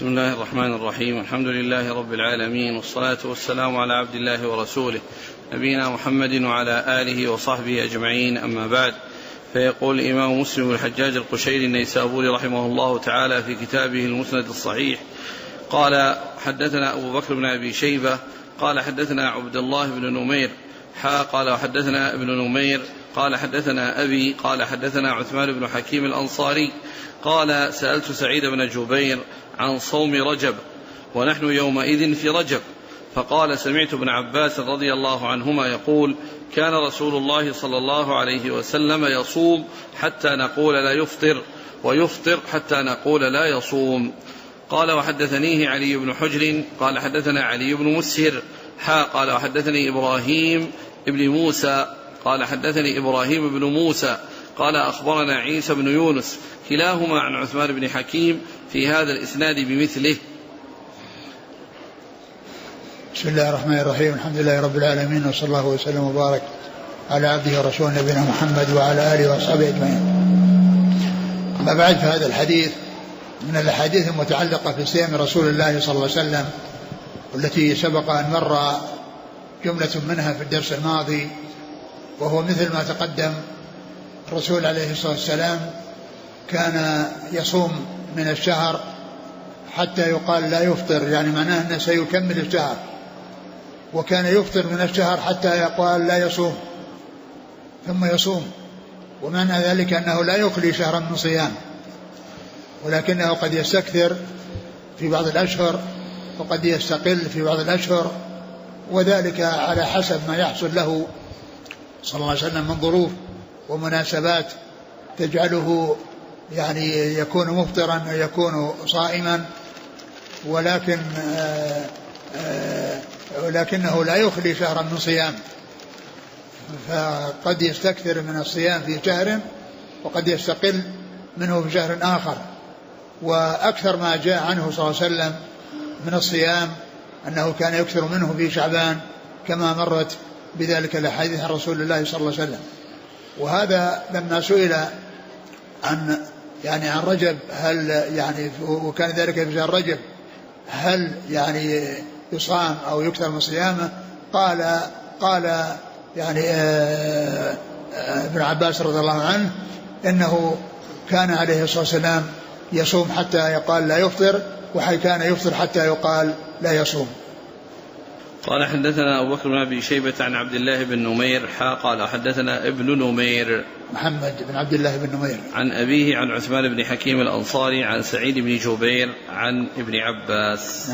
بسم الله الرحمن الرحيم. الحمد لله رب العالمين، والصلاة والسلام على عبد الله ورسوله نبينا محمد وعلى آله وصحبه أجمعين، أما بعد. فيقول الإمام مسلم بن الحجاج القشيري النيسابوري رحمه الله تعالى في كتابه المسند الصحيح قال: حدثنا أبو بكر بن أبي شيبة قال حدثنا عبد الله بن نمير قال وحدثنا ابن نمير قال حدثنا أبي قال حدثنا عثمان بن حكيم الأنصاري قال: سألت سعيد بن جبير عن صوم رجب ونحن يومئذ في رجب، فقال: سمعت ابن عباس رضي الله عنهما يقول: كان رسول الله صلى الله عليه وسلم يصوم حتى نقول لا يفطر، ويفطر حتى نقول لا يصوم. قال: وحدثنيه علي بن حجر قال حدثنا علي بن مسهر قال وحدثني إبراهيم بن موسى قال حدثني إبراهيم بن موسى قال أخبرنا عيسى بن يونس كلاهما عن عثمان بن حكيم في هذا الإسناد بمثله. بسم الله الرحمن الرحيم. الحمد لله رب العالمين، وصلى الله وسلم وبارك على عبده ورسوله نبينا محمد وعلى آله وصحبه أجمعين. أما بعد، فهذا الحديث من الأحاديث المتعلقة في صيام رسول الله صلى الله عليه وسلم، والتي سبق أن مر جملة منها في الدرس الماضي، وهو مثل ما تقدم. الرسول عليه الصلاة والسلام كان يصوم من الشهر حتى يقال لا يفطر، يعني معناه أنه سيكمل الشهر، وكان يفطر من الشهر حتى يقال لا يصوم ثم يصوم، ومعنى ذلك أنه لا يخلي شهرا من صيام، ولكنه قد يستكثر في بعض الأشهر وقد يستقل في بعض الأشهر، وذلك على حسب ما يحصل له صلى الله عليه وسلم من ظروف ومناسبات تجعله يعني يكون مفطرا ويكون صائما، ولكنه لا يخلي شهرا من صيام، فقد يستكثر من الصيام في شهر وقد يستقل منه في شهر آخر. وأكثر ما جاء عنه صلى الله عليه وسلم من الصيام أنه كان يكثر منه في شعبان، كما مرت بذلك الأحاديث عن رسول الله صلى الله عليه وسلم. وهذا لما سئل عن رجب، هل يعني وكان ذلك في شهر رجب، هل يعني يصام أو يكثر من صيامه؟ قال يعني ابن عباس رضي الله عنه إنه كان عليه الصلاة والسلام يصوم حتى يقال لا يفطر، وحي كان يفطر حتى يقال لا يصوم. قال: حدثنا أبو بكر بن أبي شيبة عن عبد الله بن نمير قال حدثنا ابن نمير محمد بن عبد الله بن نمير عن أبيه عن عثمان بن حكيم الأنصاري عن سعيد بن جبير عن ابن عباس.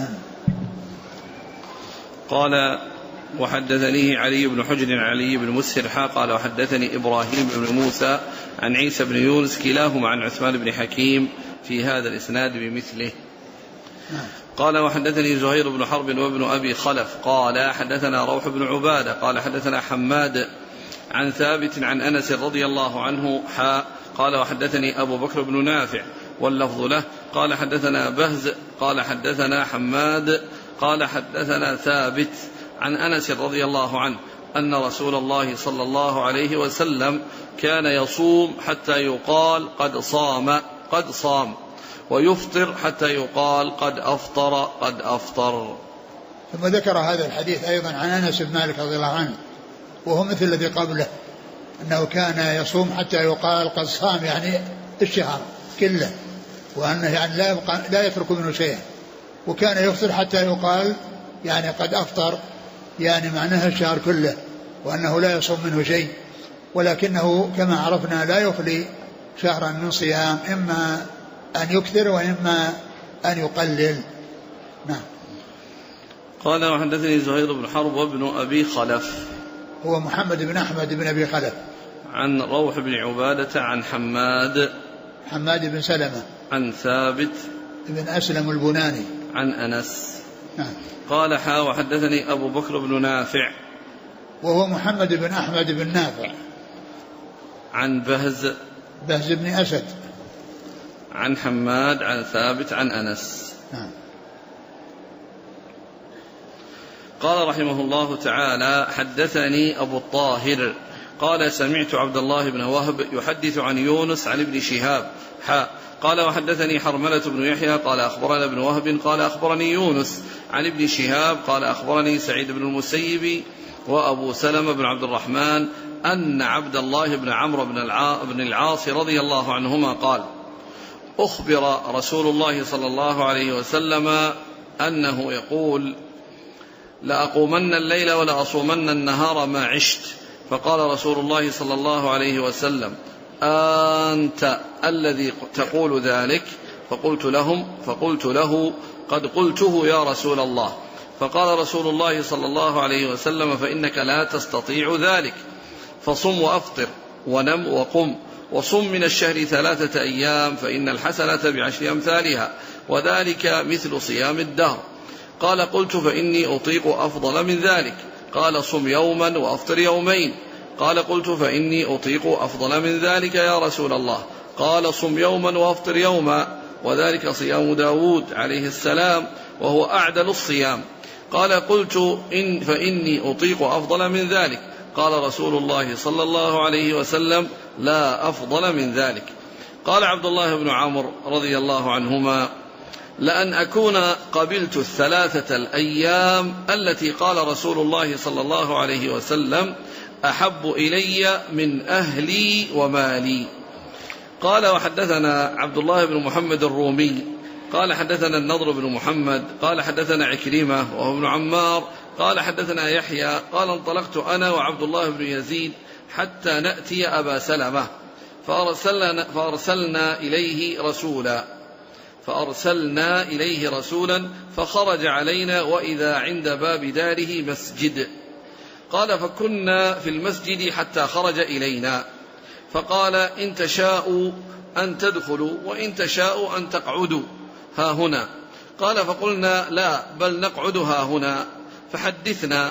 قال: وحدثنيه علي بن حجر علي بن مسهر قال وحدثني إبراهيم بن موسى عن عيسى بن يونس كلاهما عن عثمان بن حكيم في هذا الإسناد بمثله. قال: وحدثني زهير بن حرب وابن أبي خلف قال حدثنا روح بن عبادة قال حدثنا حماد عن ثابت عن أنس رضي الله عنه قال: وحدثني أبو بكر بن نافع واللفظ له قال حدثنا بهز قال حدثنا حماد قال حدثنا ثابت عن أنس رضي الله عنه أن رسول الله صلى الله عليه وسلم كان يصوم حتى يقال قد صام ويفطر حتى يقال قد أفطر. ثم ذكر هذا الحديث أيضا عن أنس بن مالك رضي الله عنه، وهو مثل الذي قبله، أنه كان يصوم حتى يقال قد صام، يعني الشهر كله، وأنه يعني لا يترك منه شيء، وكان يفطر حتى يقال يعني قد أفطر، يعني معناها الشهر كله، وأنه لا يصوم منه شيء، ولكنه كما عرفنا لا يخلي شهرا من صيام، إما أن يكثر وإما أن يقلل. نعم. قال: وحدثني زهير بن حرب وابن أبي خلف، هو محمد بن أحمد بن أبي خلف، عن روح بن عبادة عن حماد بن سلمة عن ثابت بن أسلم البناني عن أنس. نعم. قال: وحدثني أبو بكر بن نافع، وهو محمد بن أحمد بن نافع، عن بهز بن أسد، عن حماد عن ثابت عن أنس. نعم. قال رحمه الله تعالى: حدثني أبو الطاهر قال: سمعت عبد الله بن وهب يحدث عن يونس عن ابن شهاب قال وحدثني حرملة بن يحيى قال أخبرنا ابن وهب قال أخبرني يونس عن ابن شهاب قال أخبرني سعيد بن المسيب وأبو سلمة بن عبد الرحمن أن عبد الله بن عمرو بن العاص رضي الله عنهما قال أخبر رسول الله صلى الله عليه وسلم أنه يقول لأقومن الليل ولأصومن النهار ما عشت. فقال رسول الله صلى الله عليه وسلم أنت الذي تقول ذلك؟ فقلت له قد قلته يا رسول الله. فقال رسول الله صلى الله عليه وسلم فإنك لا تستطيع ذلك، فصم وأفطر ونم وقم، وصم من الشهر 3 أيام فإن الحسنة ب10 أمثالها وذلك مثل صيام الدهر. قال قلت فإني أطيق أفضل من ذلك. قال صم يوما وأفطر يومين. قال قلت فإني أطيق أفضل من ذلك يا رسول الله. قال صم يوما وأفطر يوما وذلك صيام داود عليه السلام وهو أعدل الصيام. قال قلت فإني أطيق أفضل من ذلك. قال رسول الله صلى الله عليه وسلم لا أفضل من ذلك. قال عبد الله بن عمرو رضي الله عنهما لأن أكون قبلت 3 الأيام التي قال رسول الله صلى الله عليه وسلم أحب إلي من أهلي ومالي. قال وحدثنا عبد الله بن محمد الرومي قال حدثنا النضر بن محمد قال حدثنا عكرمة وهو ابن عمار قال حدثنا يحيى قال انطلقت أنا وعبد الله بن يزيد حتى نأتي أبا سلمة فأرسلنا إليه رسولا فخرج علينا وإذا عند باب داره مسجد. قال فكنا في المسجد حتى خرج إلينا فقال إن تشاءوا أن تدخلوا وإن تشاءوا أن تقعدوا ها هنا. قال فقلنا لا بل نقعد ها هنا فحدثنا.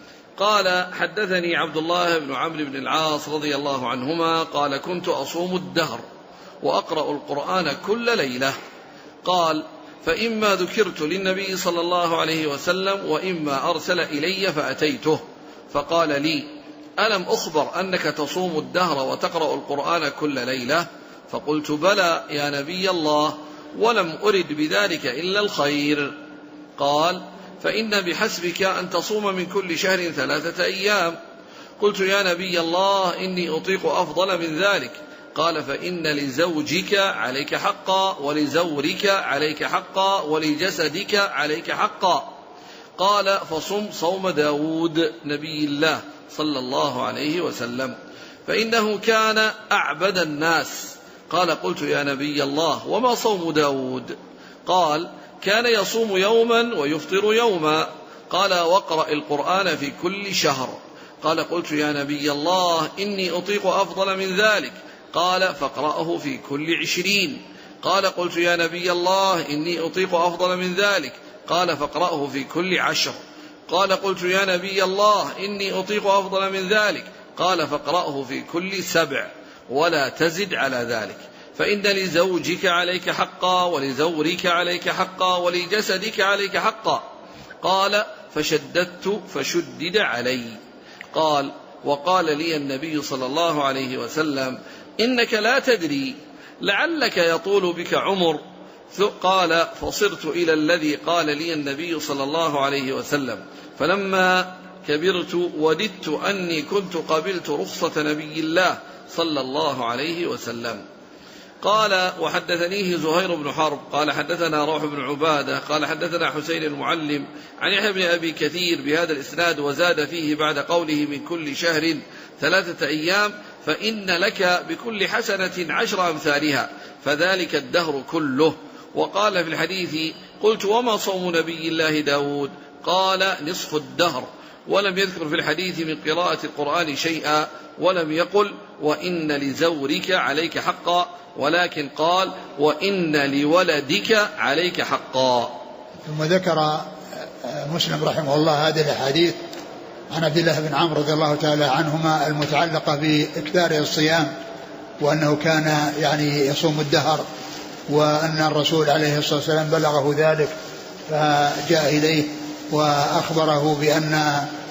قال حدثني عبد الله بن عمرو بن العاص رضي الله عنهما قال كنت أصوم الدهر وأقرأ القرآن كل ليلة. قال فإما ذكرت للنبي صلى الله عليه وسلم وإما أرسل إلي فأتيته فقال لي ألم أخبر أنك تصوم الدهر وتقرأ القرآن كل ليلة؟ فقلت بلى يا نبي الله ولم أرد بذلك إلا الخير. قال فإن بحسبك أن تصوم من كل شهر 3 أيام. قلت يا نبي الله إني أطيق أفضل من ذلك. قال فإن لزوجك عليك حقا ولزورك عليك حقا ولجسدك عليك حقا. قال فصم صوم داود نبي الله صلى الله عليه وسلم فإنه كان أعبد الناس. قال قلت يا نبي الله وما صوم داود؟ قال كان يصوم يوما ويفطر يوما. قال واقرأ القرآن في كل شهر. قال قلت يا نبي الله إني أطيق أفضل من ذلك. قال فاقرأه في كل 20. قال قلت يا نبي الله إني أطيق أفضل من ذلك. قال فاقرأه في كل 10. قال قلت يا نبي الله إني أطيق أفضل من ذلك. قال فاقرأه في كل 7 ولا تزد على ذلك. فإن لزوجك عليك حقا ولزورك عليك حقا ولجسدك عليك حقا. قال فشددت فشدد علي. قال وقال لي النبي صلى الله عليه وسلم إنك لا تدري لعلك يطول بك عمر. قال فصرت إلى الذي قال لي النبي صلى الله عليه وسلم فلما كبرت وددت أني كنت قبلت رخصة نبي الله صلى الله عليه وسلم. قال وحدثنيه زهير بن حرب قال حدثنا روح بن عبادة قال حدثنا حسين المعلم عن يحيى بن أبي كثير بهذا الإسناد وزاد فيه بعد قوله من كل شهر 3 أيام فإن لك بكل حسنة 10 أمثالها فذلك الدهر كله. وقال في الحديث قلت وما صوم نبي الله داود؟ قال نصف الدهر. ولم يذكر في الحديث من قراءة القرآن شيئا ولم يقل وإن لزورك عليك حقا ولكن قال وإن لولدك عليك حقا. ثم ذكر مسلم رحمه الله هذه الأحاديث عن عبد الله بن عمرو رضي الله تعالى عنهما المتعلقة بإكثار الصيام وأنه كان يعني يصوم الدهر وأن الرسول عليه الصلاة والسلام بلغه ذلك فجاء إليه وأخبره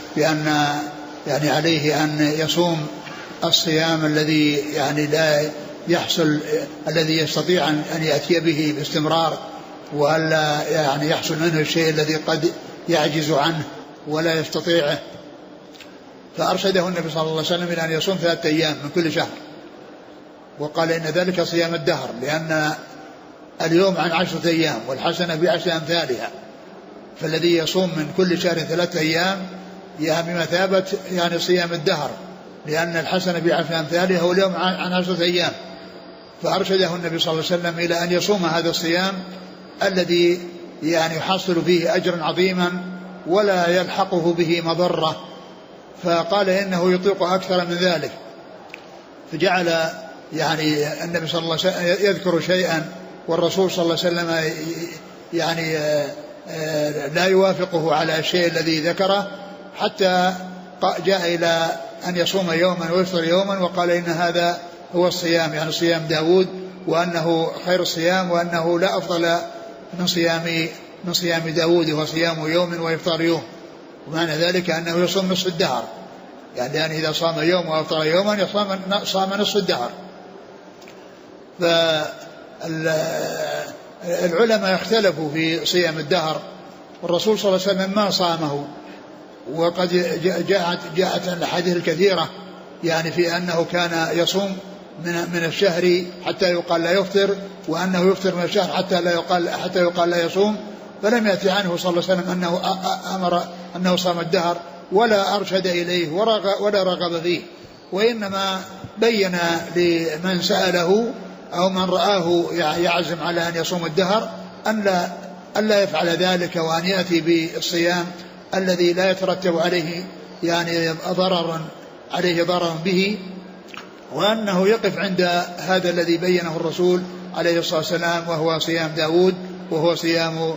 بأن يعني عليه أن يصوم الصيام الذي يعني يحصل الذي يستطيع أن يأتي به باستمرار، وألا يعني يحصل منه الشيء الذي قد يعجز عنه ولا يستطيعه. فأرشده النبي صلى الله عليه وسلم إلى أن يصوم 3 أيام من كل شهر، وقال إن ذلك صيام الدهر، لأن اليوم عن 10 أيام والحسنة ب10 أمثالها، فالذي يصوم من كل شهر 3 أيام يعني بمثابة يعني صيام الدهر، لأن الحسنة ب10 أمثالها واليوم عن 10 أيام. فأرشده النبي صلى الله عليه وسلم إلى أن يصوم هذا الصيام الذي يعني يحصل فيه أجرا عظيما ولا يلحقه به مضرة، فقال إنه يطيق أكثر من ذلك. فجعل يعني النبي صلى الله عليه وسلم يذكر شيئا والرسول صلى الله عليه وسلم يعني لا يوافقه على الشيء الذي ذكره، حتى جاء إلى أن يصوم يوما ويفطر يوما، وقال إن هذا هو الصيام، يعني صيام داود، وأنه خير الصيام، وأنه لا أفضل من صيام داود، وهو صيام يوم ويفطر يوم. ومعنى ذلك أنه يصوم نصف الدهر، يعني إذا صام يوم وأفطر يوما صام نصف الدهر. فالعلماء اختلفوا في صيام الدهر، والرسول صلى الله عليه وسلم ما صامه، وقد جاءت الأحاديث الكثيرة يعني في أنه كان يصوم من الشهر حتى يقال لا يفطر، وأنه يفطر من الشهر حتى يقال لا يصوم. فلم يأتي عنه صلى الله عليه وسلم أنه أمر أنه صام الدهر، ولا أرشد إليه ولا رغب فيه، وإنما بين لمن سأله أو من رآه يعزم على أن يصوم الدهر أن لا يفعل ذلك، وأن يأتي بالصيام الذي لا يترتب عليه يعني ضرر به، وأنه يقف عند هذا الذي بينه الرسول عليه الصلاة والسلام، وهو صيام داود، وهو صيام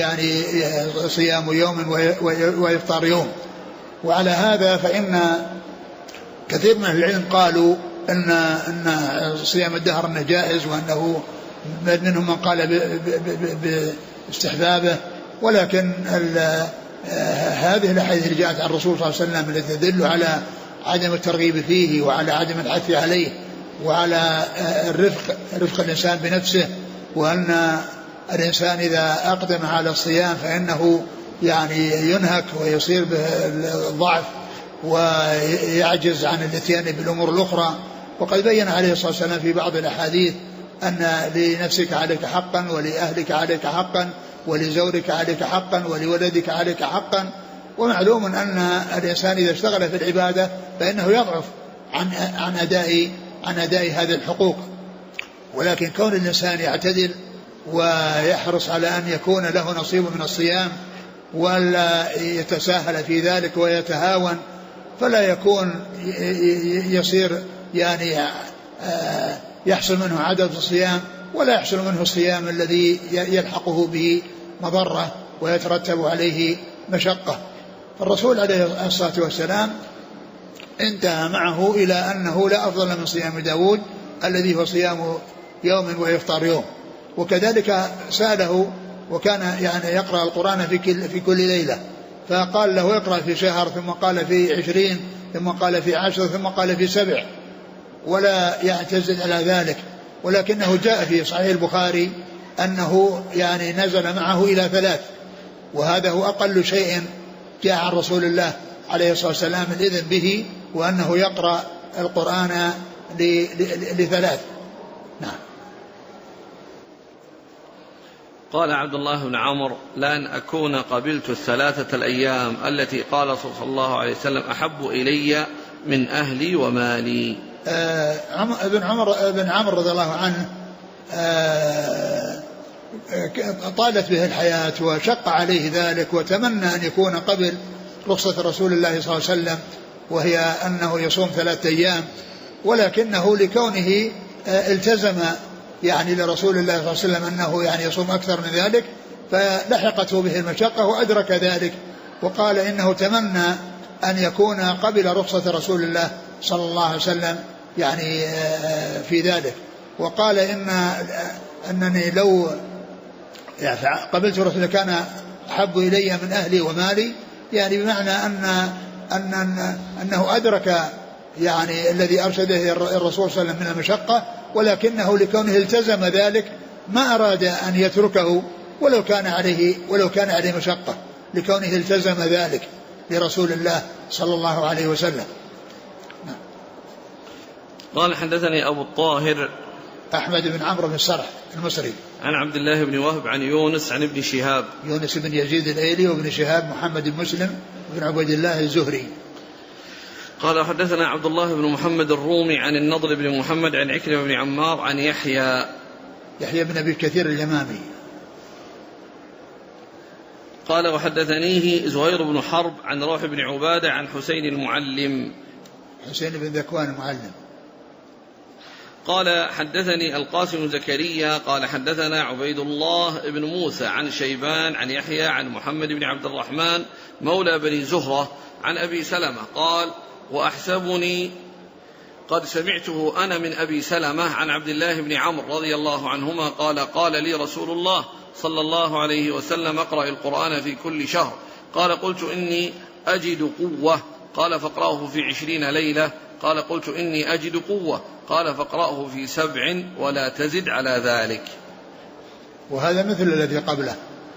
يوم ويفطر يوم. وعلى هذا فإن كثير من العلم قالوا أن صيام الدهر أنه جائز، وأنه منهم من قال باستحبابه، ولكن هذه الأحاديث اللي جاءت عن الرسول صلى الله عليه وسلم التي تدل على عدم الترغيب فيه، وعلى عدم الحث عليه، وعلى رفق الإنسان بنفسه، وأن الإنسان إذا أقدم على الصيام فإنه يعني ينهك ويصير بالضعف ويعجز عن الاتيان بالأمور الأخرى. وقد بين عليه الصلاة والسلام في بعض الأحاديث أن لنفسك عليك حقا، ولأهلك عليك حقا، ولزوجك عليك حقا، ولولدك عليك حقا. ومعلوم أن الإنسان إذا اشتغل في العبادة فإنه يضعف عن أداء هذه الحقوق، ولكن كون الإنسان يعتدل ويحرص على أن يكون له نصيب من الصيام، ولا يتساهل في ذلك ويتهاون، فلا يكون يصير يعني يحصل منه عدد الصيام، ولا يحصل منه الصيام الذي يلحقه به مضرة ويترتب عليه مشقة. فالرسول عليه الصلاة والسلام انتهى معه إلى أنه لا أفضل من صيام داود الذي هو صيام يوم ويفطر يوم. وكذلك سأله، وكان يعني يقرأ القرآن في كل ليلة، فقال له اقرأ في شهر، ثم قال في 20، ثم قال في 10، ثم قال في 7، ولا يعتزل على ذلك. ولكنه جاء في صحيح البخاري أنه يعني نزل معه إلى 3، وهذا هو أقل شيء جاء عن رسول الله عليه الصلاة والسلام الإذن به، وأنه يقرأ القرآن ل3. نعم. قال عبد الله بن عمرو: لأن أكون قبلت 3 الأيام التي قال صلى الله عليه وسلم أحب إلي من أهلي ومالي. ابن عمرو رضي الله عنه طالت به الحياة وشق عليه ذلك، وتمنى أن يكون قبل رخصة رسول الله صلى الله عليه وسلم، وهي أنه يصوم 3 أيام، ولكنه لكونه التزم يعني لرسول الله صلى الله عليه وسلم أنه يعني يصوم أكثر من ذلك، فلحقته به المشقة وأدرك ذلك، وقال إنه تمنى أن يكون قبل رخصة رسول الله صلى الله عليه وسلم يعني في ذلك. وقال أنني لو يعني قبلت رسول الله كان أحب إلي من أهلي ومالي، يعني بمعنى أنه أدرك يعني الذي أرشده الرسول صلى الله عليه وسلم من المشقة، ولكنه لكونه التزم ذلك ما أراد أن يتركه ولو كان عليه مشقة، لكونه التزم ذلك لرسول الله صلى الله عليه وسلم. قال حدثني أبو الطاهر أحمد بن عمرو بن السرح المصري عن عبد الله بن وهب عن يونس عن ابن شهاب، يونس بن يزيد الأيلي، وابن شهاب محمد بن مسلم بن عبيد الله الزهري. قال حدثنا عبد الله بن محمد الرومي عن النضر بن محمد عن عكرمة بن عمار عن يحيى بن أبي كثير اليمامي. قال وحدثنيه زهير بن حرب عن روح بن عبادة عن حسين المعلم، حسين بن ذكوان المعلم. قال حدثني القاسم بن زكريا قال حدثنا عبيد الله بن موسى عن شيبان عن يحيى عن محمد بن عبد الرحمن مولى بني زهرة عن أبي سلمة قال وأحسبني قد سمعته أنا من أبي سلمة عن عبد الله بن عمرو رضي الله عنهما قال لي رسول الله صلى الله عليه وسلم اقرأ القرآن في كل شهر. قال قلت إني أجد قوة. قال فاقرأه في 20 ليلة. قال قلت إني أجد قوة. قال فاقرأه في 7 ولا تزد على ذلك. وهذا مثل الذي قبله.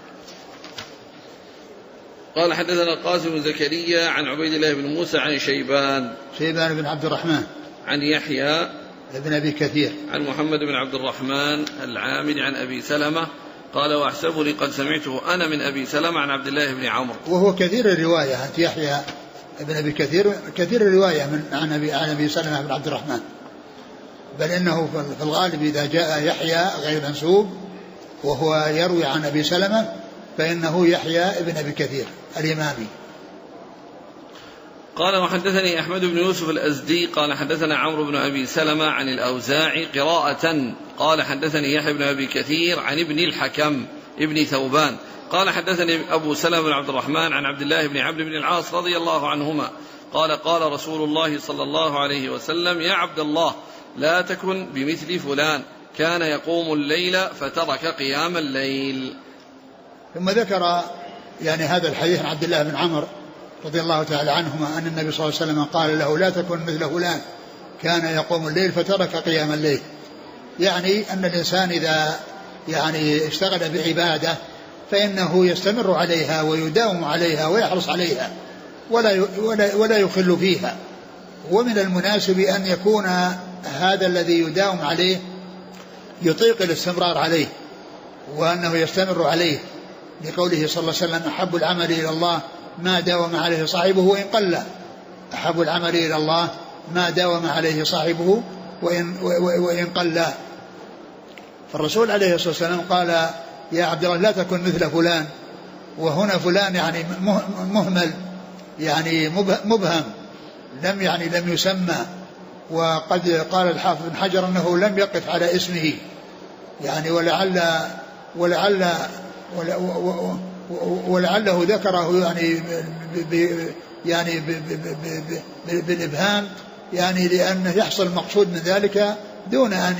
قال حدثنا القاسم بن زكريا عن عبيد الله بن موسى عن شيبان بن عبد الرحمن عن يحيى بن أبي كثير عن محمد بن عبد الرحمن العامد عن أبي سلمة قال وأحسبني قد سمعته أنا من أبي سلمة عن عبد الله بن عمرو. وهو كثير الرواية، أنت يحيى بن أبي كثير الرواية عن أبي سلمة بن عبد الرحمن، بل إنه في الغالب إذا جاء يحيى غير منسوب وهو يروي عن أبي سلمة فإنه يحيى بن أبي كثير الإمامي. قال وحدثني أحمد بن يوسف الأزدي قال حدثنا عمرو بن أبي سلمة عن الأوزاعي قراءة. قال حدثني يحيى بن أبي كثير عن ابن الحكم ابن ثوبان قال حدثني أبو سلمة بن عبد الرحمن عن عبد الله بن عمرو بن العاص رضي الله عنهما قال رسول الله صلى الله عليه وسلم يا عبد الله لا تكن بمثل فلان كان يقوم الليل فترك قيام الليل. ثم ذكر هذا الحديث عن عبد الله بن عمرو رضي الله تعالى عنهما أن النبي صلى الله عليه وسلم قال له لا تكن مثل فلان كان يقوم الليل فترك قيام الليل، يعني أن الإنسان إذا اشتغل بعبادة فإنه يستمر عليها ويداوم عليها ويحرص عليها ولا يخل فيها. ومن المناسب أن يكون هذا الذي يداوم عليه يطيق الاستمرار عليه وأنه يستمر عليه، لقوله صلى الله عليه وسلم أحب العمل إلى الله ما داوم عليه صاحبه وإن قل. أحب العمل إلى الله ما داوم عليه صاحبه وإن قل. فالرسول عليه الصلاة والسلام قال يا عبد الله لا تكن مثل فلان، وهنا فلان مهمل مبهم لم يسمى. وقد قال الحافظ بن حجر أنه لم يقف على اسمه ولعله ذكره بالإبهام لأنه يحصل المقصود من ذلك دون أن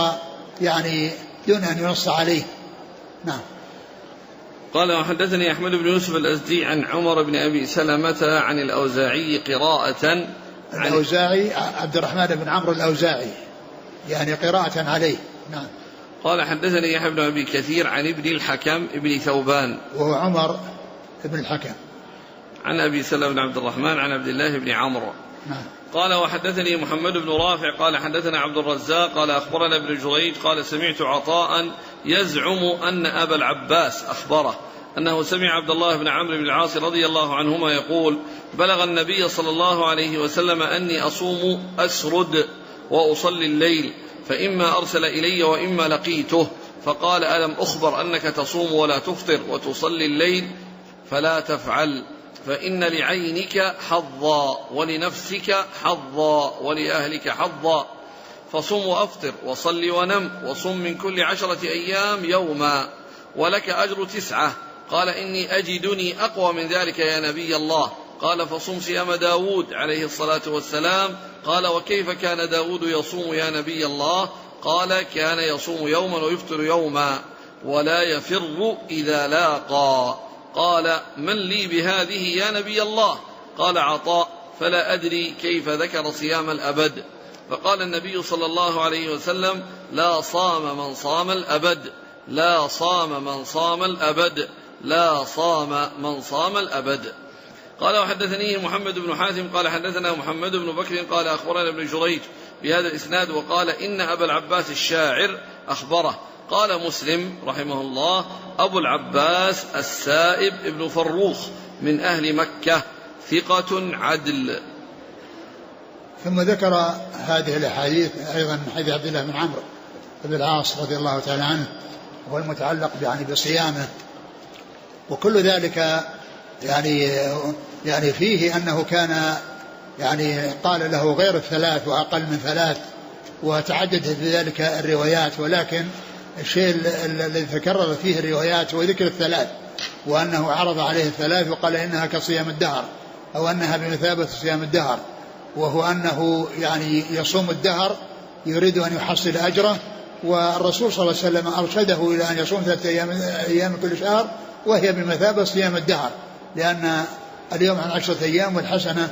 ينص عليه. نعم. قال وحدثني أحمد بن يوسف الأزدي عن عمر بن أبي سلمة عن الأوزاعي قراءة. الأوزاعي عبد الرحمن بن عمرو الأوزاعي قراءة عليه. نعم. قال حدثني يحيى بن أبي كثير عن ابن الحكم ابن ثوبان وهو عمر بن الحكم عن أبي سلمة بن عبد الرحمن عن عبد الله بن عمرو. نعم. قال وحدثني محمد بن رافع قال حدثنا عبد الرزاق قال أخبرنا ابن جريج قال سمعت عطاء يزعم أن أبا العباس أخبره أنه سمع عبد الله بن عمرو بن العاص رضي الله عنهما يقول بلغ النبي صلى الله عليه وسلم أني أصوم أسرد وأصلي الليل فإما أرسل إلي وإما لقيته فقال ألم أخبر أنك تصوم ولا تفطر وتصلي الليل فلا تفعل فإن لعينك حظا ولنفسك حظا ولأهلك حظا فصم وأفطر وصل ونم وصم من كل 10 أيام يوما ولك أجر 9. قال إني أجدني أقوى من ذلك يا نبي الله. قال فصم صيام داود عليه الصلاة والسلام. قال وكيف كان داود يصوم يا نبي الله؟ قال كان يصوم يوما ويفطر يوما ولا يفر إذا لاقى. قال من لي بهذه يا نبي الله؟ قال عطاء فلا أدري كيف ذكر صيام الأبد. فقال النبي صلى الله عليه وسلم: لا صام من صام الأبد، لا صام من صام الأبد، لا صام من صام الأبد. قال: وحدثني محمد بن حاتم قال حدثنا محمد بن بكر قال أخبرنا ابن جريج بهذا الإسناد وقال: إن أبا العباس الشاعر أخبره. قال مسلم رحمه الله: أبو العباس السائب ابن فروخ من أهل مكة، ثقة عدل. ثم ذكر هذه الأحاديث أيضا من حديث عبد الله بن عمرو بن العاص رضي الله تعالى عنه، وهو المتعلق يعني بصيامه، وكل ذلك يعني فيه أنه كان يعني قال له غير الثلاث وأقل من ثلاث، وتعددت بذلك الروايات، ولكن الشيء الذي تكرر فيه الروايات هو ذكر الثلاث، وأنه عرض عليه الثلاث وقال إنها كصيام الدهر أو أنها بمثابة صيام الدهر، وهو أنه يعني يصوم الدهر يريد أن يحصل أجره، والرسول صلى الله عليه وسلم أرشده إلى أن يصوم 3 أيام كل شهر، وهي بمثابة صيام الدهر، لأن اليوم عن 10 أيام والحسنة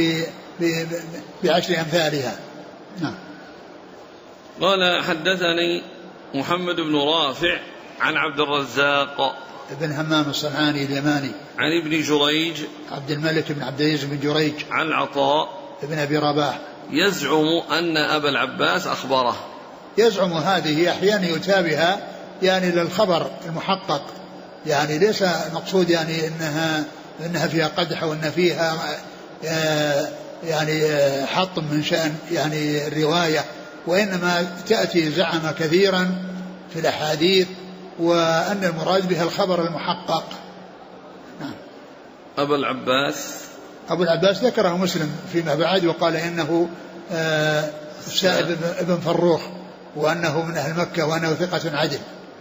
ب10 أمثالها. نعم. قال: حدثني محمد بن رافع عن عبد الرزاق ابن همام الصنعاني اليماني عن ابن جريج عبد الملك بن عبد العزيز بن جريج عن عطاء ابن أبي رباح يزعم أن أبا العباس أخبره. يزعم هذه أحيانا يتابها يعني للخبر المحقق، يعني ليس مقصود يعني إنها فيها قدح وإن فيها يعني حط من شأن يعني الرواية، وإنما تأتي زعم كثيرا في الأحاديث، وأن المراد بها الخبر المحقق. نعم. أبو العباس ذكره مسلم فيما بعد وقال إنه سائب ابن فروخ، وأنه من أهل مكة، وأنه ثقة عدل.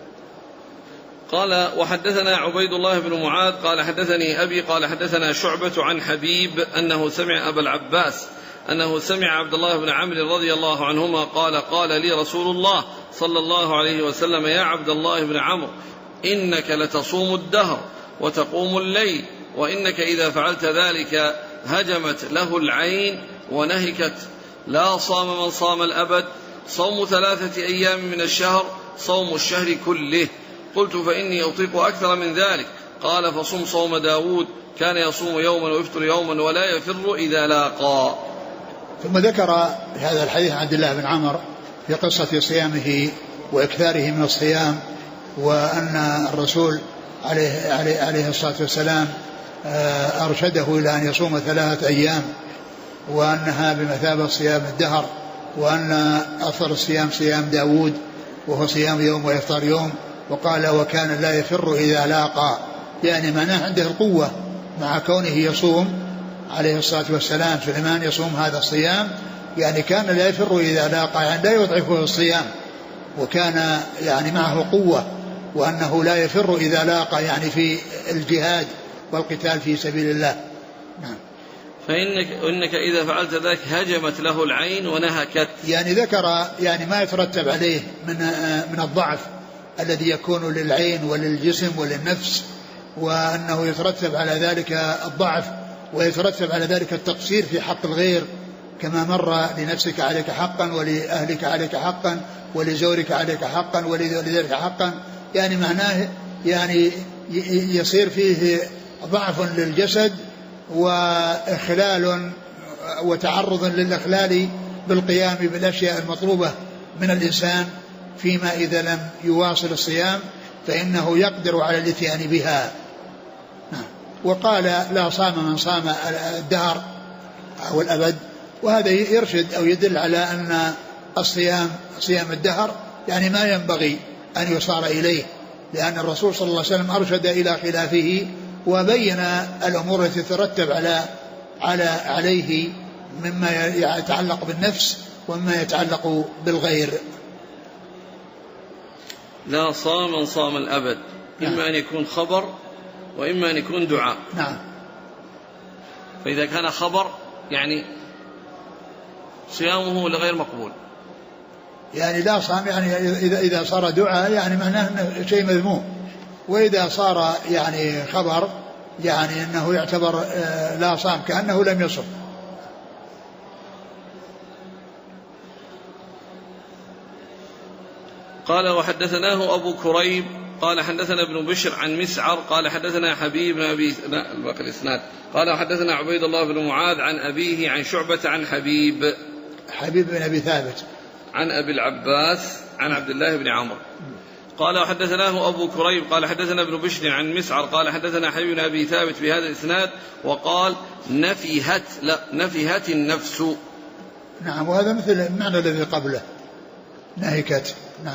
قال: وحدثنا عبيد الله بن معاذ قال حدثني أبي قال حدثنا شعبة عن حبيب أنه سمع أبا العباس أنه سمع عبد الله بن عمرو رضي الله عنهما قال لي رسول الله صلى الله عليه وسلم: يا عبد الله بن عمرو، إنك لتصوم الدهر وتقوم الليل، وإنك إذا فعلت ذلك هجمت له العين ونهكت. لا صام من صام الأبد، صوم 3 أيام من الشهر صوم الشهر كله. قلت: فإني أطيق أكثر من ذلك. قال: فصم صوم داود، كان يصوم يوما ويفطر يوما ولا يفر إذا لاقى. ثم ذكر هذا الحديث عن عبد الله بن عمرو في قصة صيامه وإكثاره من الصيام، وأن الرسول عليه الصلاة والسلام أرشده إلى أن يصوم 3 أيام، وأنها بمثابة صيام الدهر، وأن أفضل الصيام صيام داود وهو صيام يوم ويفطر يوم. وقال: وكان لا يفر إذا لاقى، يعني معناه عنده القوة مع كونه يصوم عليه الصلاة والسلام. سليمان يصوم هذا الصيام، يعني كان لا يفر إذا لاقى، يعني لا يضعفه الصيام، وكان يعني معه قوة، وأنه لا يفر إذا لاقى يعني في الجهاد والقتال في سبيل الله. نعم. فإنك إذا فعلت ذلك هجمت له العين ونهكت، يعني ذكر يعني ما يترتب عليه من الضعف الذي يكون للعين وللجسم وللنفس، وأنه يترتب على ذلك الضعف، ويترتب على ذلك التقصير في حق الغير، كما مر: لنفسك عليك حقا، ولأهلك عليك حقا، ولزورك عليك حقا، ولذلك حقا. يعني معناه يعني يصير فيه ضعف للجسد وإخلال وتعرض للإخلال بالقيام بالأشياء المطلوبة من الإنسان، فيما إذا لم يواصل الصيام فإنه يقدر على الاتيان بها. وقال: لا صام من صام الدهر أو الأبد، وهذا يرشد أو يدل على أن الصيام صيام الدهر يعني ما ينبغي أن يصار إليه، لأن الرسول صلى الله عليه وسلم أرشد إلى خلافه، وبين الأمور التي تترتب عليه مما يتعلق بالنفس ومما يتعلق بالغير. لا صام من صام الأبد، إما أن يكون خبر وإما أن يكون دعاء. نعم. فإذا كان خبر يعني صيامه لغير مقبول، يعني لا صام يعني إذا صار دعاء يعني معناه أنه شيء مذموم، وإذا صار يعني خبر يعني أنه يعتبر لا صام كأنه لم يصم. قال وحدثناه أبو كريب قال حدثنا ابن بشر عن مسعر قال حدثنا حبيب بن أبي باقي الإسناد قال حدثنا عبيد الله بن معاذ عن أبيه عن شعبة عن حبيب بن أبي ثابت عن أبي العباس عن عبد الله بن عمرو قال وحدثناه أبو كريب قال حدثنا ابن بشر عن مسعر قال حدثنا حبيب بن أبي ثابت بهذا الإسناد وقال نفهت النفس. نعم وهذا مثل المعنى الذي قبله نهكت. نعم.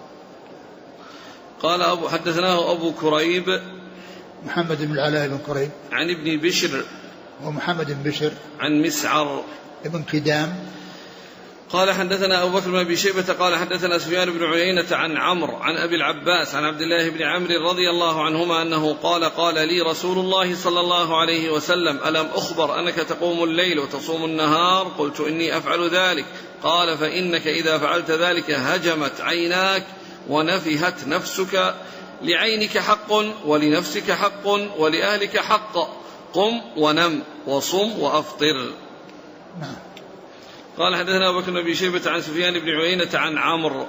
قال حدثناه أبو كريب محمد بن العلاء بن كريب عن ابن بشر ومحمد بن بشر عن مسعر ابن كدام قال حدثنا أبو بكر بن أبي شيبة قال حدثنا سفيان بن عيينة عن عمرو عن أبي العباس عن عبد الله بن عمرو رضي الله عنهما أنه قال لي رسول الله صلى الله عليه وسلم ألم أخبر أنك تقوم الليل وتصوم النهار؟ قلت إني أفعل ذلك. قال فإنك إذا فعلت ذلك هجمت عيناك ونفهت نفسك، لعينك حق ولنفسك حق ولأهلك حق، قم ونم وصم وأفطر. قال حدثنا أبو بكر بن أبي شيبة عن سفيان بن عيينة عن عمرو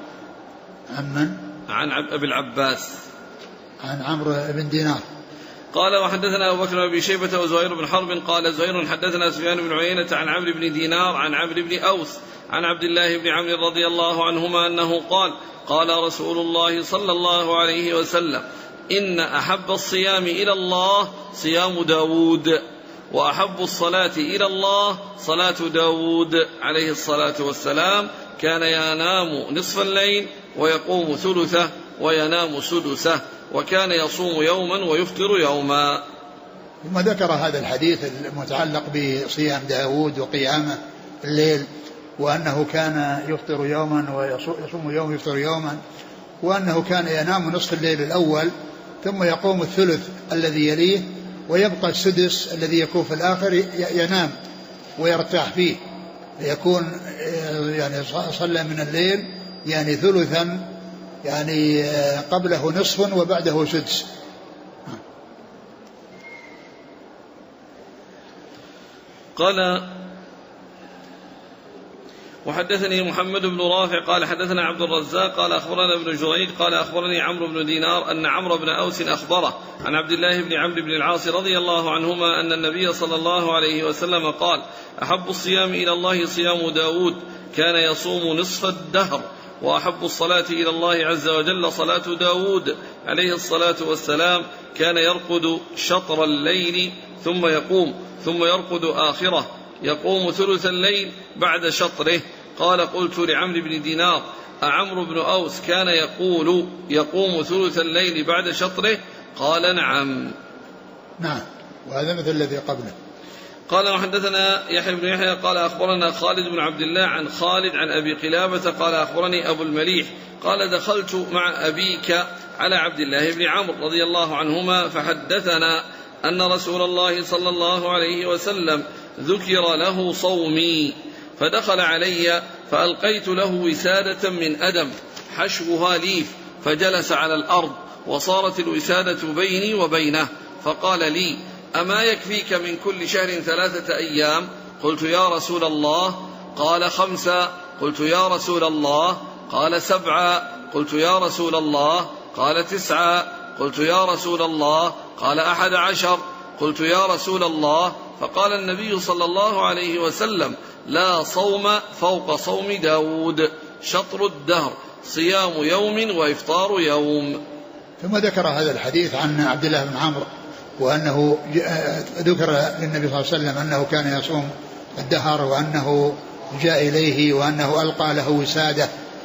عن أبي العباس عن عمرو بن دينار قال وحدثنا أبو بكر بن أبي شيبة وزهير بن حرب قال زهير حدثنا سفيان بن عيينة عن عمرو بن دينار عن عمرو بن أوس عن عبد الله بن عمرو رضي الله عنهما أنه قال رسول الله صلى الله عليه وسلم إن أحب الصيام إلى الله صيام داود، وأحب الصلاة إلى الله صلاة داود عليه الصلاة والسلام، كان ينام نصف الليل ويقوم ثلثه وينام سدسه، وكان يصوم يوما ويفطر يوما. ثم ذكر هذا الحديث المتعلق بصيام داود وقيامه الليل، وأنه كان يفطر يوما ويصوم يوم ويفطر يوما، وأنه كان ينام نصف الليل الأول ثم يقوم الثلث الذي يليه، ويبقى السدس الذي يكون في الآخر ينام ويرتاح فيه، يكون يعني صلى من الليل يعني ثلثا، يعني قبله نصف وبعده سدس. قال وحدثني محمد بن رافع قال حدثنا عبد الرزاق قال أخبرنا ابن جريج قال أخبرني عمرو بن دينار أن عمرو بن أوس أخبره عن عبد الله بن عمرو بن العاص رضي الله عنهما أن النبي صلى الله عليه وسلم قال أحب الصيام إلى الله صيام داود، كان يصوم نصف الدهر، وأحب الصلاة إلى الله عز وجل صلاة داود عليه الصلاة والسلام، كان يرقد شطر الليل ثم يقوم ثم يرقد آخره، يقوم ثلث الليل بعد شطره. قال قلت لعمرو بن دينار أعمرو بن أوس كان يقوم ثلث الليل بعد شطره؟ قال نعم. وهذا مثل الذي قبله. قال وحدثنا يحيى بن يحيى قال أخبرنا خالد بن عبد الله عن خالد عن أبي قلابة قال أخبرني أبو المليح قال دخلت مع أبيك على عبد الله بن عمرو رضي الله عنهما فحدثنا أن رسول الله صلى الله عليه وسلم ذكر له صومي، فدخل علي فألقيت له وسادة من أدم حشوها ليف، فجلس على الأرض وصارت الوسادة بيني وبينه، فقال لي أما يكفيك من كل شهر 3 أيام؟ قلت يا رسول الله. قال 5. قلت يا رسول الله. قال 7. قلت يا رسول الله. قال 9. قلت يا رسول الله. قال 11. قلت يا رسول الله. فقال النبي صلى الله عليه وسلم لا صوم فوق صوم داود، شطر الدهر، صيام يوم وإفطار يوم. ثم ذكر هذا الحديث عن عبد الله بن عمرو، وأنه ذكر للنبي صلى الله عليه وسلم أنه كان يصوم الدهر، وأنه جاء إليه وأنه ألقى له وسادة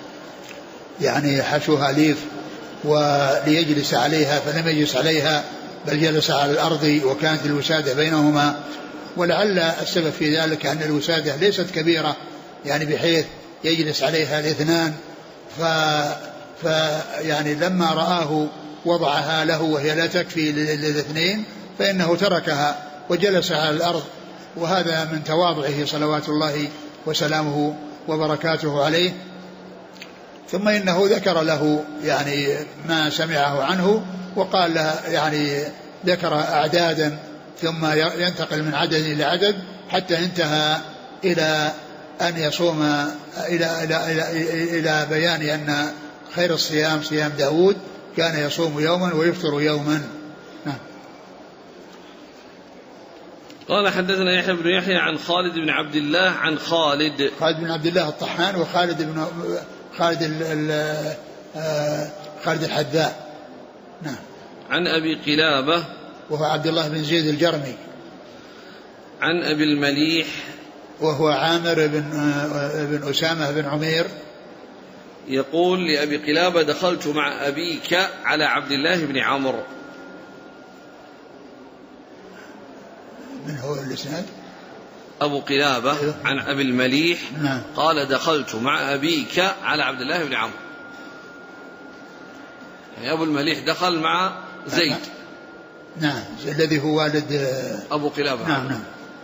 يعني حشوها ليف وليجلس عليها، فلم يجلس عليها بل جلس على الأرض وكانت الوسادة بينهما. ولعل السبب في ذلك أن الوسادة ليست كبيرة يعني بحيث يجلس عليها الاثنان، يعني لما رآه وضعها له وهي لا تكفي للاثنين فإنه تركها وجلس على الأرض، وهذا من تواضعه صلوات الله وسلامه وبركاته عليه. ثم إنه ذكر له يعني ما سمعه عنه، وقال له يعني ذكر أعدادا ثم ينتقل من عدد إلى عدد حتى انتهى إلى أن يصوم إلى بيان خير الصيام صيام داود كان يصوم يوما ويفطر يوما. نعم. قال حدثنا يحيى بن يحيى عن خالد بن عبد الله عن خالد بن عبد الله الطحان وخالد بن خالد الحذاء. نعم. عن أبي قلابة وهو عبد الله بن زيد الجرمي. عن أبي المليح وهو عامر بن أسامة بن عمير. يقول لأبي قلابة دخلت مع أبيك على عبد الله بن عمرو. من هو الإسناد؟ أبو قلابة عن أبي المليح. نعم. قال دخلت مع أبيك على عبد الله بن عمرو. يعني أبو المليح دخل مع زيد. نعم. الذي هو والد أبو قلابة. نعم.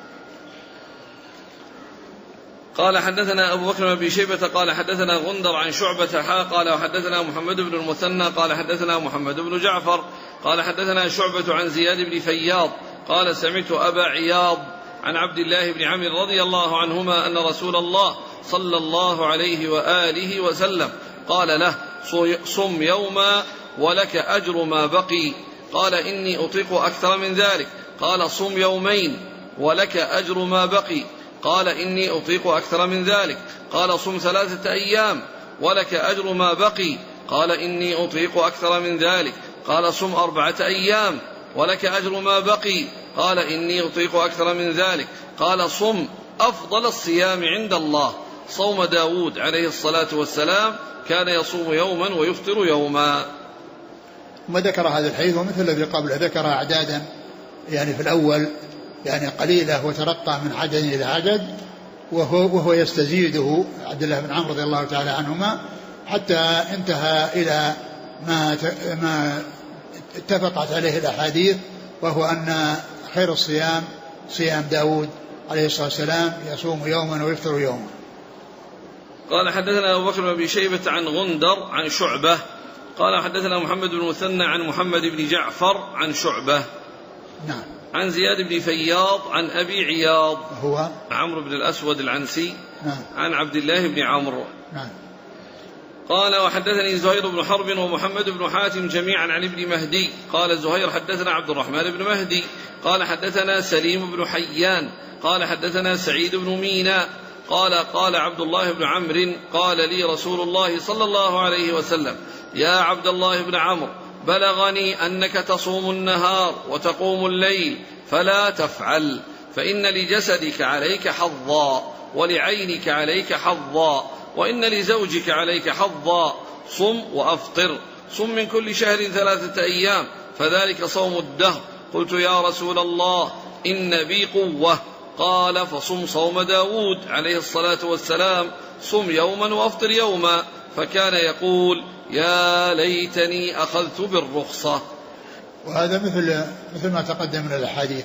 قال حدثنا أبو بكر بن أبي شيبة قال حدثنا غندر عن شعبة قال وحدثنا محمد بن المثنى قال حدثنا محمد بن جعفر قال حدثنا شعبة عن زياد بن فياض قال سمعت أبا عياض عن عبد الله بن عمرو رضي الله عنهما أن رسول الله صلى الله عليه وآله وسلم قال له صم يوما ولك أجر ما بقي. قال إني أطيق أكثر من ذلك. قال صم يومين ولك أجر ما بقي. قال إني أطيق أكثر من ذلك. قال صم 3 أيام ولك أجر ما بقي. قال إني أطيق أكثر من ذلك. قال صم 4 أيام ولك أجر ما بقي. قال إني أطيق أكثر من ذلك. قال صم أفضل الصيام عند الله صوم داود عليه الصلاة والسلام كان يصوم يوما ويفطر يوما. ثم ذكر هذا الحديث ومثل الذي قبله ذكر أعدادا يعني في الأول يعني قليلة وترقى من عدد إلى عدد وهو يستزيده عبد الله بن عمرو رضي الله تعالى عنهما حتى انتهى إلى ما اتفقت عليه الأحاديث وهو أن خير الصيام صيام داود عليه الصلاة والسلام يصوم يوما ويفطر يوما. قال حدثنا أبو بكر بن أبي شيبة عن غندر عن شعبة قال حدثنا محمد بن المثنى عن محمد بن جعفر عن شعبة. نعم. عن زياد بن فياض عن أبي عياض هو عمرو بن الأسود العنسي. نعم. عن عبد الله بن عمرو. نعم. قال وحدثني زهير بن حرب ومحمد بن حاتم جميعا عن ابن مهدي. قال زهير حدثنا عبد الرحمن بن مهدي قال حدثنا سليم بن حيان قال حدثنا سعيد بن مينا قال عبد الله بن عمرو قال لي رسول الله صلى الله عليه وسلم يا عبد الله بن عمرو بلغني أنك تصوم النهار وتقوم الليل فلا تفعل فإن لجسدك عليك حظا ولعينك عليك حظا وإن لزوجك عليك حظا صم وأفطر صم من كل شهر 3 أيام فذلك صوم الدهر. قلت يا رسول الله إن بي قوة. قال فصم صوم داود عليه الصلاة والسلام صم يوما وأفطر يوما فكان يقول يا ليتني أخذت بالرخصة. وهذا مثل ما تقدم من الأحاديث.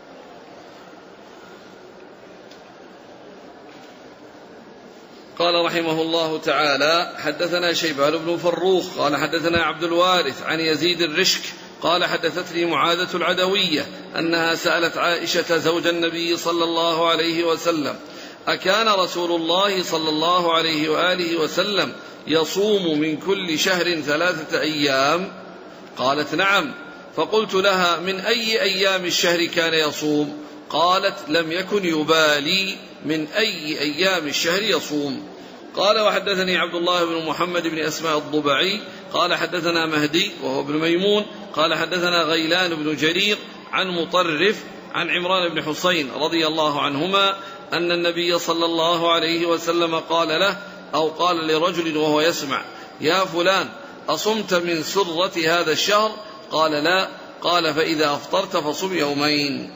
قال رحمه الله تعالى حدثنا شيبان بن فروخ قال حدثنا عبد الوارث عن يزيد الرشك قال حدثتني معاذة العدوية أنها سألت عائشة زوج النبي صلى الله عليه وسلم أكان رسول الله صلى الله عليه وآله وسلم يصوم من كل شهر 3 أيام؟ قالت نعم. فقلت لها من أي أيام الشهر كان يصوم؟ قالت لم يكن يبالي من أي أيام الشهر يصوم. قال وحدثني عبد الله بن محمد بن أسماء الضبعي قال حدثنا مهدي وهو ابن ميمون قال حدثنا غيلان بن جرير عن مطرف عن عمران بن حسين رضي الله عنهما أن النبي صلى الله عليه وسلم قال له أو قال لرجل وهو يسمع يا فلان أصمت من سرة هذا الشهر؟ قال لا. قال فإذا أفطرت فصم يومين.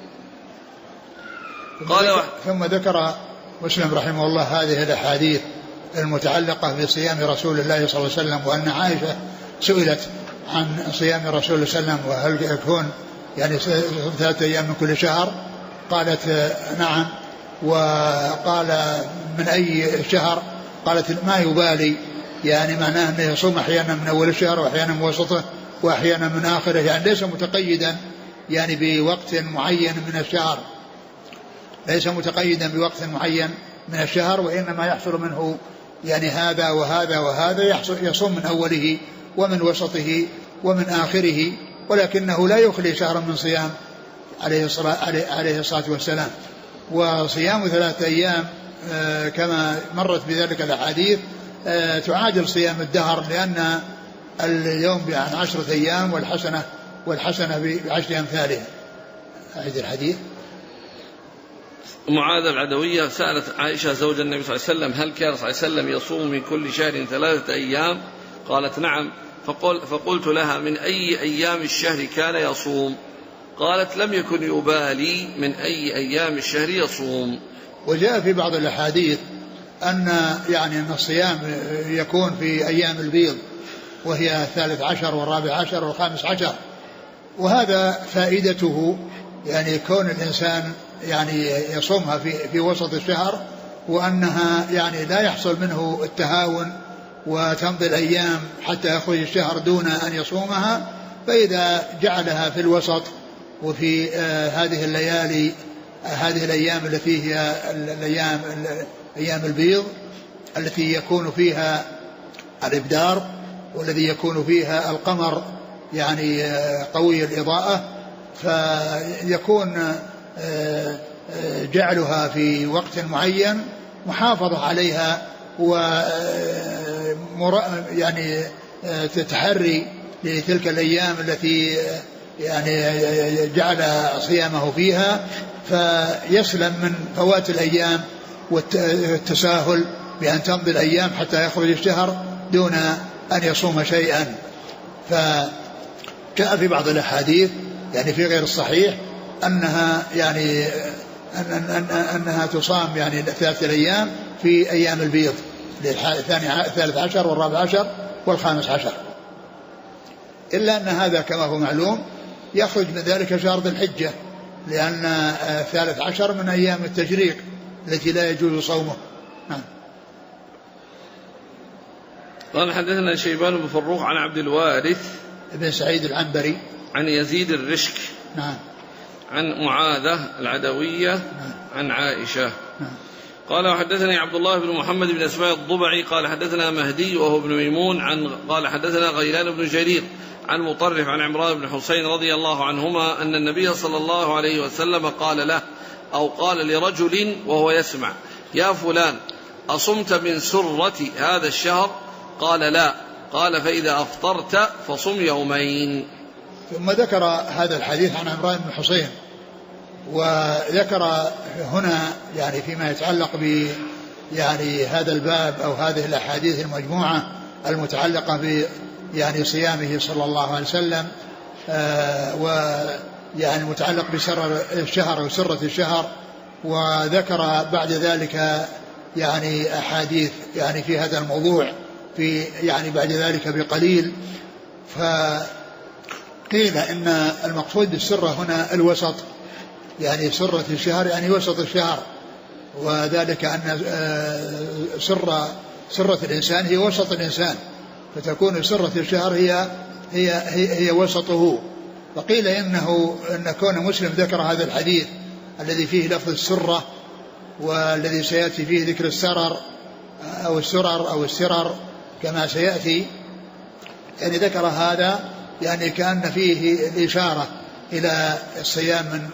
ثم ذكر مسلم رحمه الله هذه الأحاديث المتعلقة بصيام رسول الله صلى الله عليه وسلم وأن عائشة سئلت عن صيام رسول الله صلى الله عليه وسلم وهل يكون يعني 3 أيام من كل شهر؟ قالت نعم. وقال من أي شهر؟ قالت ما يبالي، يعني معناه أنه يصوم أحيانا من أول الشهر وأحيانا من وسطه وأحيانا من آخره، يعني ليس متقيدا يعني بوقت معين من الشهر، ليس متقيدا بوقت معين من الشهر، وإنما يحصل منه يعني هذا وهذا وهذا يصوم من أوله ومن وسطه ومن آخره، ولكنه لا يخلي شهرا من صيام عليه الصلاة والسلام. وصيام 3 أيام كما مرت بذلك الأحاديث تعادل صيام الدهر، لأن اليوم عن 10 أيام والحسنة ب10 أمثالها. أعيد الحديث. معاذ العدوية سألت عائشة زوج النبي صلى الله عليه وسلم هل كان صلى الله عليه وسلم يصوم من كل شهر 3 أيام؟ قالت نعم. فقلت لها من أي أيام الشهر كان يصوم؟ قالت لم يكن يبالي من أي أيام الشهر يصوم. وجاء في بعض الأحاديث أن الصيام يكون في أيام البيض، وهي 13 و14 و15، وهذا فائدته يعني كون الإنسان يعني يصومها في وسط الشهر، وأنها يعني لا يحصل منه التهاون وتمضي الأيام حتى يخرج الشهر دون أن يصومها. فإذا جعلها في الوسط وفي هذه الأيام التي هي أيام البيض التي يكون فيها الإبدار والذي يكون فيها القمر يعني قوي الإضاءة، فيكون جعلها في وقت معين محافظة عليها يعني تتحري لتلك الأيام التي يعني جعل صيامه فيها، فيسلم من فوات الأيام والتساهل بأن تمضي الأيام حتى يخرج الشهر دون أن يصوم شيئا. فجاء في بعض الأحاديث يعني في غير الصحيح أنها يعني أنها تصام يعني 3 أيام في أيام البيض، 13 و14 و15، إلا أن هذا كما هو معلوم يخرج من ذلك شهر ذي الحجة، لأن 13 من أيام التشريق التي لا يجوز صومه. قال حدثنا شيبان بن فروخ عن عبد الوارث بن سعيد العنبري عن يزيد الرشك عن معاذة العدوية عن عائشة. قال وحدثني عبد الله بن محمد بن اسماعيل الضبعي قال حدثنا مهدي وهو ابن ميمون قال حدثنا غيلان بن جرير عن مطرف عن عمران بن حسين رضي الله عنهما أن النبي صلى الله عليه وسلم قال له أو قال لرجل وهو يسمع يا فلان أصمت من سرة هذا الشهر؟ قال لا. قال فإذا أفطرت فصم يومين. ثم ذكر هذا الحديث عن عمران بن حسين، وذكر هنا يعني فيما يتعلق ب يعني هذا الباب أو هذه الأحاديث المجموعة المتعلقة ب يعني صيامه صلى الله عليه وسلم، ويعني المتعلق بسر الشهر أو سرة الشهر، وذكر بعد ذلك يعني أحاديث يعني في هذا الموضوع في يعني بعد ذلك بقليل. فقيل إن المقصود بالسرة هنا الوسط، يعني سرة الشهر يعني وسط الشهر، وذلك أن سرة الإنسان هي وسط الإنسان، فتكون سرة الشهر هي وسطه. فقيل إن كون مسلم ذكر هذا الحديث الذي فيه لفظ السرة والذي سيأتي فيه ذكر السرر أو السرر أو السرر كما سيأتي، يعني ذكر هذا يعني كأن فيه الإشارة إلى الصيام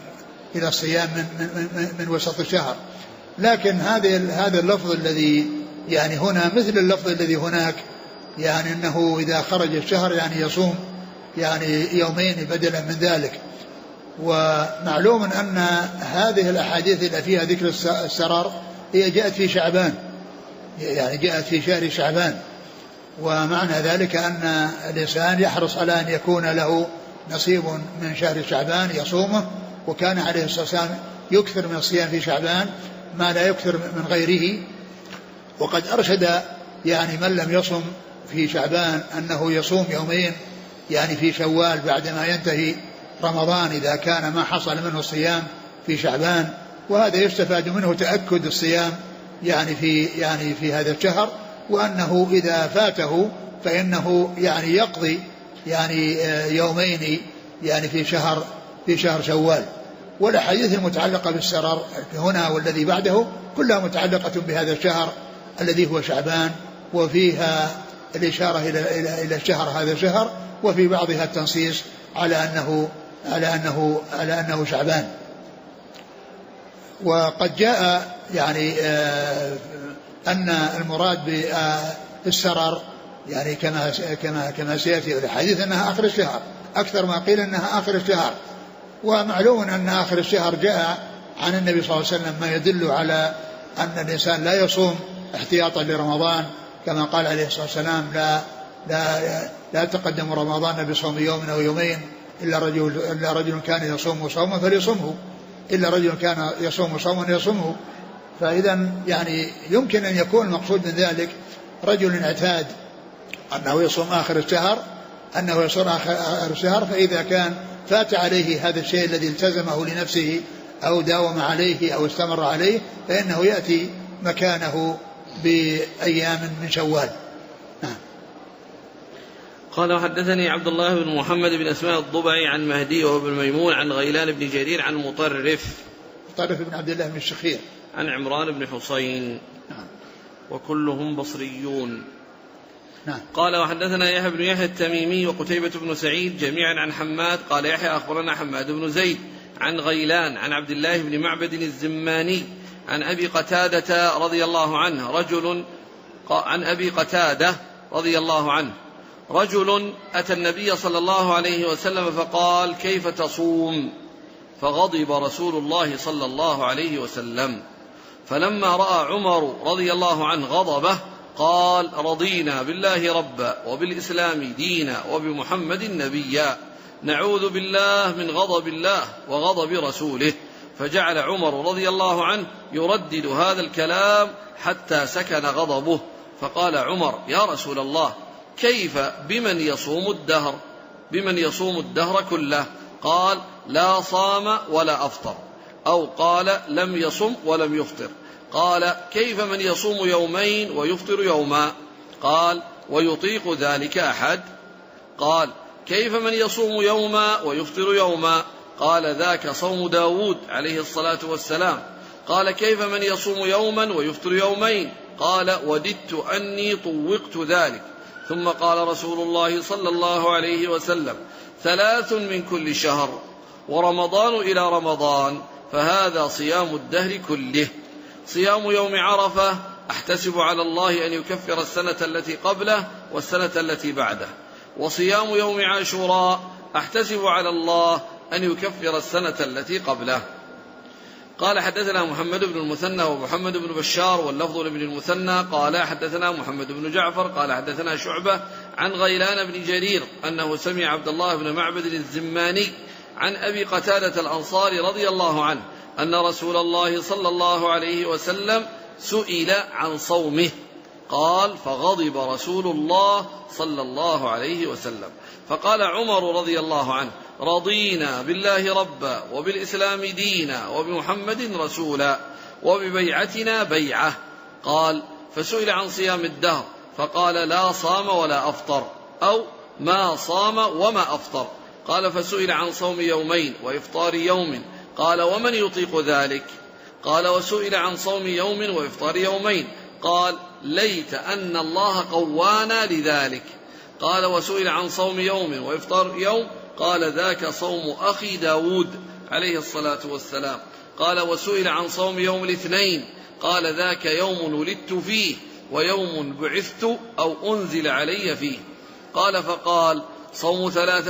من وسط الشهر. لكن هذا اللفظ الذي يعني هنا مثل اللفظ الذي هناك، يعني أنه إذا خرج الشهر يعني يصوم يعني يومين بدلا من ذلك. ومعلوم أن هذه الأحاديث التي فيها ذكر السرر هي جاءت في شعبان، يعني جاءت في شهر شعبان، ومعنى ذلك أن الإنسان يحرص على أن يكون له نصيب من شهر شعبان يصومه، وكان عليه الصلاة والسلام يكثر من الصيام في شعبان ما لا يكثر من غيره. وقد أرشد يعني من لم يصم في شعبان أنه يصوم يومين يعني في شوال بعدما ينتهي رمضان إذا كان ما حصل منه الصيام في شعبان، وهذا يستفاد منه تأكد الصيام يعني في هذا الشهر، وأنه إذا فاته فإنه يعني يقضي يعني يومين يعني في شهر شوال. والأحاديث المتعلقة بالسرر هنا والذي بعده كلها متعلقة بهذا الشهر الذي هو شعبان، وفيها الإشارة إلى الشهر هذا شهر، وفي بعضها التنصيص على أنه شعبان. وقد جاء يعني أن المراد بالسرر يعني كما سيأتي في الحديث أنها آخر الشهر، أكثر ما قيل أنها آخر الشهر. ومعلوم أن آخر الشهر جاء عن النبي صلى الله عليه وسلم ما يدل على أن الإنسان لا يصوم احتياطا لرمضان، كما قال عليه الصلاة والسلام لا تقدم رمضان بصوم يوم أو يومين إلا رجل كان يصوم صوما فليصومه، إلا رجل كان يصوم صوما يصومه. فإذا يعني يمكن أن يكون المقصود من ذلك رجل اعتاد أنه يصوم آخر الشهر، فإذا كان فات عليه هذا الشيء الذي التزمه لنفسه أو داوم عليه أو استمر عليه، فإنه يأتي مكانه بأيام من شوال. نعم. قال وحدثني عبد الله بن محمد بن أسماء الضبعي عن مهدي وابن ميمون عن غيلان بن جرير عن مطرف بن عبد الله بن الشخير عن عمران بن حسين. نعم. وكلهم بصريون. نعم. قال وحدثنا يحيى بن يحيى التميمي وقتيبة بن سعيد جميعا عن حماد قال يحيى أخبرنا حماد بن زيد عن غيلان عن عبد الله بن معبد الزماني عن أبي قتادة رضي الله عنه رجل أتى النبي صلى الله عليه وسلم فقال كيف تصوم؟ فغضب رسول الله صلى الله عليه وسلم، فلما رأى عمر رضي الله عنه غضبه قال رضينا بالله ربا وبالإسلام دينا وبمحمد نبيا، نعوذ بالله من غضب الله وغضب رسوله. فجعل عمر رضي الله عنه يردد هذا الكلام حتى سكن غضبه. فقال عمر يا رسول الله كيف بمن يصوم الدهر كله؟ قال لا صام ولا أفطر، أو قال لم يصم ولم يفطر. قال كيف من يصوم يومين ويفطر يوما؟ قال ويطيق ذلك أحد؟ قال كيف من يصوم يوما ويفطر يوما؟ قال ذاك صوم داود عليه الصلاة والسلام. قال كيف من يصوم يوما ويفطر يومين؟ قال وددت أني طوقت ذلك. ثم قال رسول الله صلى الله عليه وسلم 3 من كل شهر ورمضان إلى رمضان، فهذا صيام الدهر كله. صيام يوم عرفة أحتسب على الله أن يكفر السنة التي قبله والسنة التي بعده، وصيام يوم عاشوراء أحتسب على الله أن يكفر السنة التي قبله. قال حدثنا محمد بن المثنى ومحمد بن بشار واللفظ لابن المثنى قال حدثنا محمد بن جعفر قال حدثنا شعبة عن غيلان بن جرير أنه سمع عبد الله بن معبد الزماني عن أبي قتادة الأنصاري رضي الله عنه أن رسول الله صلى الله عليه وسلم سئل عن صومه قال فغضب رسول الله صلى الله عليه وسلم. فقال عمر رضي الله عنه رضينا بالله ربا وبالإسلام دينا وبمحمد رسولا وببيعتنا بيعة. قال فسئل عن صيام الدهر فقال لا صام ولا أفطر، أو ما صام وما أفطر. قال فسئل عن صوم يومين وإفطار يوم قال ومن يطيق ذلك؟ قال وسئل عن صوم يوم وإفطار يومين قال ليت أن الله قوانا لذلك. قال وسئل عن صوم يوم وإفطار يوم قال ذاك صوم أخي داود عليه الصلاة والسلام. قال وسئل عن صوم يوم الاثنين قال ذاك يوم ولدت فيه ويوم بعثت أو أنزل علي فيه. قال فقال صوم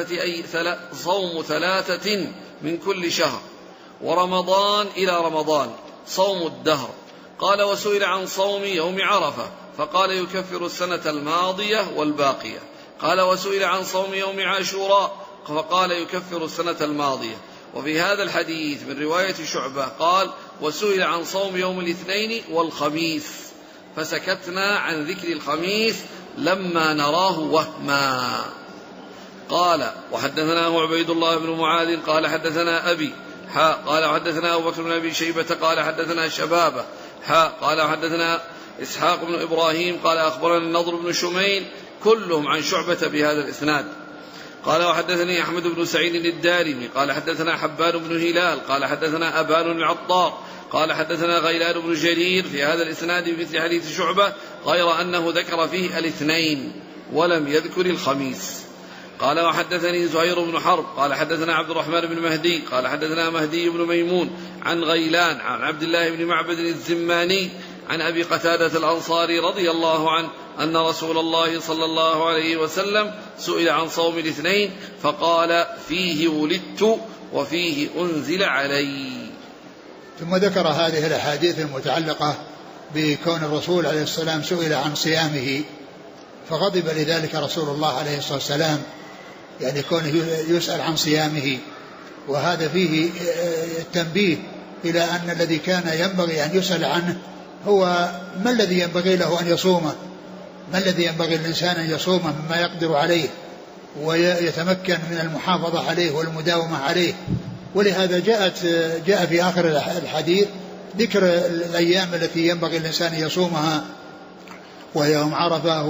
3 من كل شهر ورمضان إلى رمضان صوم الدهر. قال وسئل عن صوم يوم عرفة فقال يكفر السنة الماضية والباقية. قال وسئل عن صوم يوم عاشوراء فقال يكفر السنة الماضية. وفي هذا الحديث من رواية شعبة قال وسئل عن صوم يوم الاثنين والخميس فسكتنا عن ذكر الخميس لما نراه وهما. قال وحدثناه عبيد الله بن معاذ قال حدثنا أبي قال حدثنا أبو بكر بن أبي شيبة قال حدثنا شبابة قال حدثنا إسحاق بن إبراهيم قال أخبرنا النضر بن شميل كلهم عن شعبة بهذا الإسناد. قال وحدثني أحمد بن سعيد الدارمي قال حدثنا حبان بن هلال قال حدثنا أبان العطار قال حدثنا غيلان بن جرير في هذا الإسناد بمثل حديث شعبة غير أنه ذكر فيه الاثنين ولم يذكر الخميس. قال وحدثني زهير بن حرب قال حدثنا عبد الرحمن بن مهدي قال حدثنا مهدي بن ميمون عن غيلان عن عبد الله بن معبد الزماني عن أبي قتادة الأنصاري رضي الله عنه أن رسول الله صلى الله عليه وسلم سئل عن صوم الاثنين فقال فيه ولدت وفيه أنزل علي. ثم ذكر هذه الأحاديث المتعلقة بكون الرسول عليه السلام سئل عن صيامه فغضب لذلك رسول الله عليه الصلاة والسلام، يعني كونه يسأل عن صيامه، وهذا فيه التنبيه إلى أن الذي كان ينبغي أن يسأل عنه هو ما الذي ينبغي له أن يصومه، ما الذي ينبغي الإنسان أن يصومه مما يقدر عليه ويتمكن من المحافظة عليه والمداومة عليه. ولهذا جاء في آخر الحديث ذكر الأيام التي ينبغي الإنسان يصومها، ويوم عرفة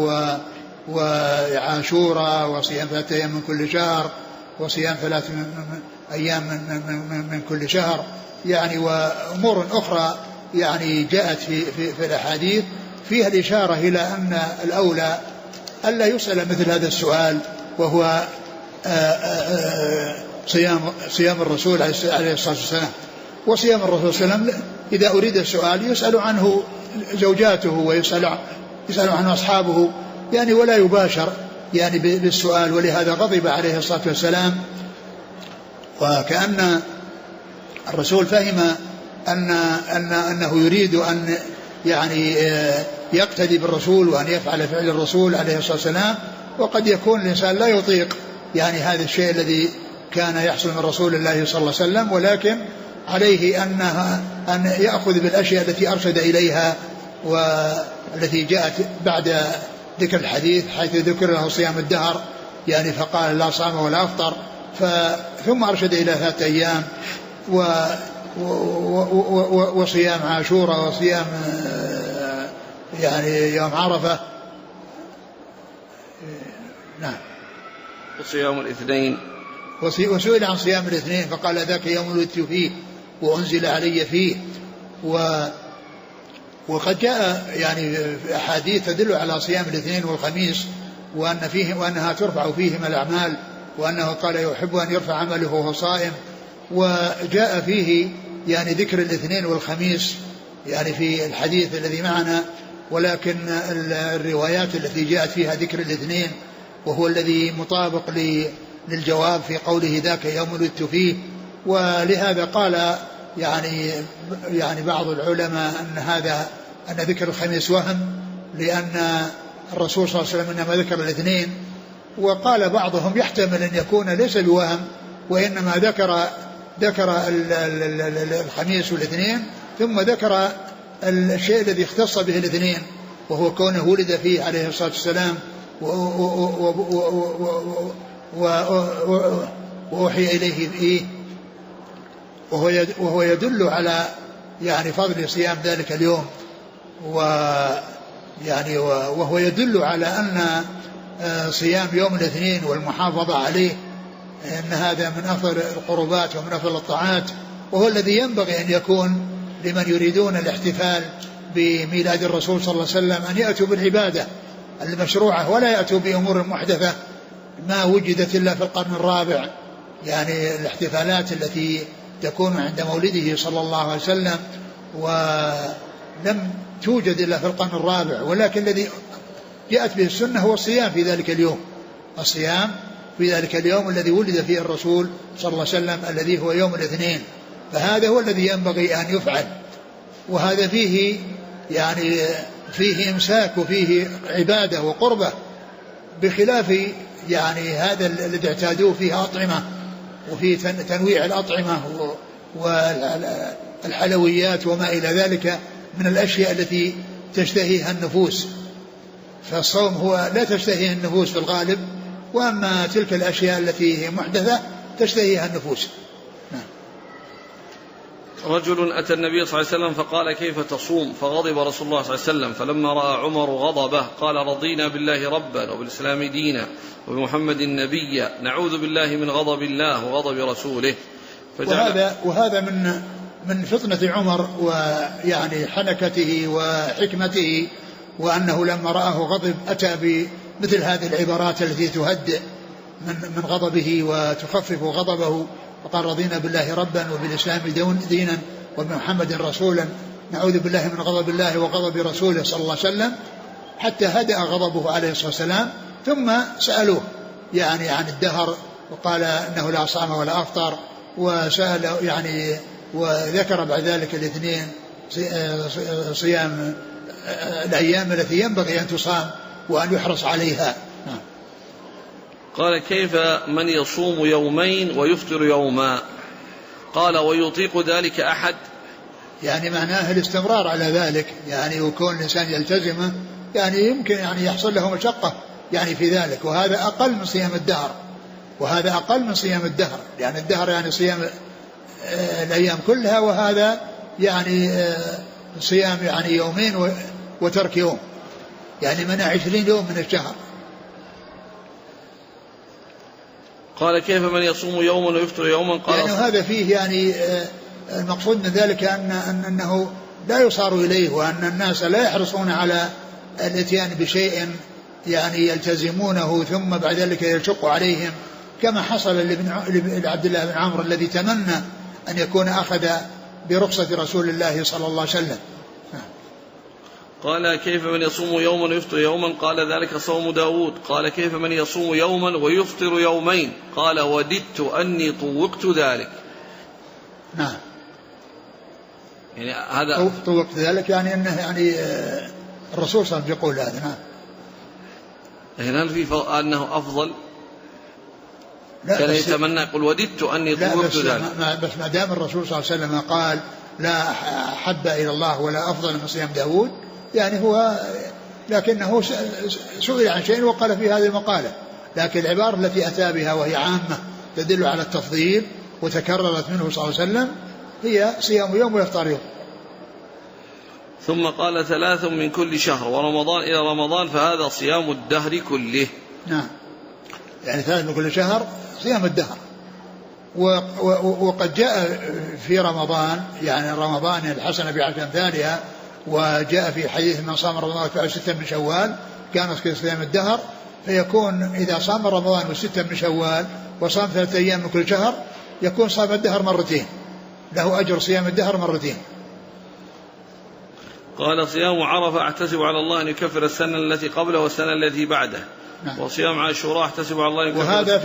وعاشوراء وصيام 3 أيام من كل شهر وصيام 3 أيام من كل شهر، يعني وأمور أخرى يعني جاءت في الأحاديث فيها الإشارة إلى أن الأولى ألا يسأل مثل هذا السؤال، وهو صيام الرسول عليه الصلاة والسلام. وصيام الرسول صلى الله عليه وسلم إذا أريد السؤال يسأل عنه زوجاته ويسأل عنه أصحابه، يعني ولا يباشر يعني بالسؤال. ولهذا غضب عليه الصلاة والسلام، وكأن الرسول فهم أنه يريد أن يعني يقتدي بالرسول وأن يفعل فعل الرسول عليه الصلاة والسلام، وقد يكون الإنسان لا يطيق يعني هذا الشيء الذي كان يحصل من رسول الله صلى الله عليه وسلم، ولكن عليه أن يأخذ بالأشياء التي أرشد إليها والتي جاءت بعد ذكر الحديث، حيث ذكر له صيام الدهر يعني فقال لا صام ولا أفطر، ثم أرشد إلى 3 أيام وصيام عاشوراء وصيام يعني يوم عرفة. نعم. وصيام الاثنين، وسئل عن صيام الاثنين فقال ذاك يوم ولدت فيه وأنزل علي فيه. وقد جاء يعني أحاديث تدل على صيام الاثنين والخميس وأنها ترفع فيهما الأعمال، وأنه قال يحب أن يرفع عمله وهو صائم. وجاء فيه يعني ذكر الاثنين والخميس يعني في الحديث الذي معنا، ولكن الروايات التي جاءت فيها ذكر الاثنين وهو الذي مطابق للجواب في قوله ذاك يوم ولدت فيه. ولهذا قال يعني بعض العلماء أن ذكر الخميس وهم، لأن الرسول صلى الله عليه وسلم إنما ذكر الاثنين. وقال بعضهم يحتمل أن يكون ليس بوهم، وإنما ذكر الخميس والاثنين ثم ذكر الشيء الذي اختص به الاثنين، وهو كونه ولد فيه عليه الصلاة والسلام وأوحي إليه فيه، وهو يدل على يعني فضل صيام ذلك اليوم، ويعني وهو يدل على أن صيام يوم الاثنين والمحافظة عليه أن هذا من أفضل القربات ومن أفضل الطاعات، وهو الذي ينبغي أن يكون لمن يريدون الاحتفال بميلاد الرسول صلى الله عليه وسلم أن يأتوا بالعبادة المشروعة ولا يأتوا بأمور محدثة ما وجدت إلا في القرن الرابع، يعني الاحتفالات التي تكون عند مولده صلى الله عليه وسلم ولم توجد إلا في القرن الرابع. ولكن الذي جاءت به السنة هو الصيام في ذلك اليوم، الصيام في ذلك اليوم الذي ولد فيه الرسول صلى الله عليه وسلم الذي هو يوم الاثنين، فهذا هو الذي ينبغي أن يفعل. وهذا فيه يعني فيه إمساك وفيه عبادة وقربة، بخلاف يعني هذا الذي اعتادوه فيه أطعمة وفيه تنويع الأطعمة والحلويات وما إلى ذلك من الأشياء التي تشتهيها النفوس. فالصوم هو لا تشتهيه النفوس في الغالب، وأما تلك الأشياء التي هي محدثة تشتهيها النفوس. رجل أتى النبي صلى الله عليه وسلم فقال كيف تصوم؟ فغضب رسول الله صلى الله عليه وسلم، فلما رأى عمر غضبه قال رضينا بالله ربا وبالإسلام دينا وبمحمد نبيا نعوذ بالله من غضب الله وغضب رسوله. وهذا من فطنة عمر ويعني حنكته وحكمته، وأنه لما رآه غضب أتى بمثل هذه العبارات التي تهدئ من غضبه وتخفف غضبه، وقال رضينا بالله ربا وبالإسلام دينا وبمحمد رسولا نعوذ بالله من غضب الله وغضب رسوله صلى الله عليه وسلم، حتى هدأ غضبه عليه الصلاة والسلام. ثم سألوه يعني عن الدهر، وقال إنه لا صام ولا أفطر، وسأل يعني وذكر بعد ذلك الاثنين صيام الأيام التي ينبغي أن تصام وأن يحرص عليها. قال كيف من يصوم يومين ويفطر يوما؟ قال ويطيق ذلك أحد؟ يعني معناه الاستمرار على ذلك، يعني وكون الإنسان يلتزمه يعني يمكن يعني يحصل له مشقة يعني في ذلك، وهذا أقل من صيام الدهر، وهذا أقل من صيام الدهر، يعني الدهر يعني صيام الأيام كلها، وهذا يعني صيام يعني يومين وترك يوم، يعني منع 20 يوم من الشهر. قال كيف من يصوم يوما ويفطر يوما؟ قال يعني هذا فيه يعني المقصود من ذلك أنه لا يصار إليه، وأن الناس لا يحرصون على الاتيان بشيء يعني يلتزمونه ثم بعد ذلك يشق عليهم، كما حصل لعبد الله بن عمرو الذي تمنى أن يكون أخذ برخصة رسول الله صلى الله عليه وسلم. قال كيف من يصوم يوما ويفطر يوما؟ قال ذلك صوم داود. قال كيف من يصوم يوما ويفطر يومين؟ قال وددت أني طوقت ذلك. نعم، يعني هذا طوقت ذلك يعني أنه يعني الرسول صلى الله عليه وسلم يقول هذا. نعم. هل في أنه أفضل؟ كان يتمنى يقول وددت أني طوقت ذلك. بس ما دام الرسول صلى الله عليه وسلم قال لا أحب إلى الله ولا أفضل من صيام داود، يعني هو لكنه سئل عن شيء وقال في هذه المقالة، لكن العبارة التي أتى بها وهي عامة تدل على التفضيل وتكررت منه صلى الله عليه وسلم هي صيام يوم ويفطر يوم. ثم قال 3 من كل شهر ورمضان إلى رمضان فهذا صيام الدهر كله. نعم، يعني 3 من كل شهر صيام الدهر. وقد جاء في رمضان يعني رمضان الحسنة بعشر أمثالها، وجاء في حديث من صام رمضان فعل 6 من شوال كان صيام الدهر، فيكون إذا صام رمضان و6 من شوال وصام 3 أيام من كل شهر يكون صام الدهر مرتين، له أجر صيام الدهر مرتين. قال صيام عرفة أحتسب على الله أن يكفر السنة التي قبله والسنة التي بعده. نعم. وصيام عاشوراء أحتسب على الله أن يكفر. وهذا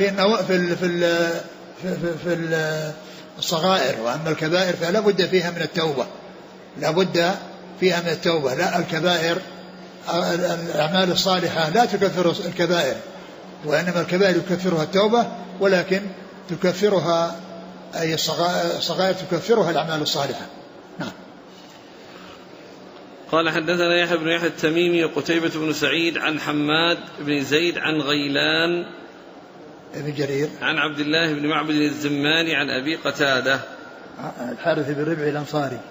في الصغائر، وأما الكبائر فلا بد فيها من التوبة، لا بد فيها من التوبة. لا، الكبائر الأعمال الصالحة لا تكفر الكبائر، وإنما الكبائر يكفرها التوبة، ولكن تكفرها أي الصغائر تكفرها الأعمال الصالحة. نعم. قال حدثنا يحيى بن يحيى التميمي وقتيبة بن سعيد عن حماد بن زيد عن غيلان ابن جرير عن عبد الله بن معبد الزماني عن أبي قتادة الحارث بن ربعي الأنصاري.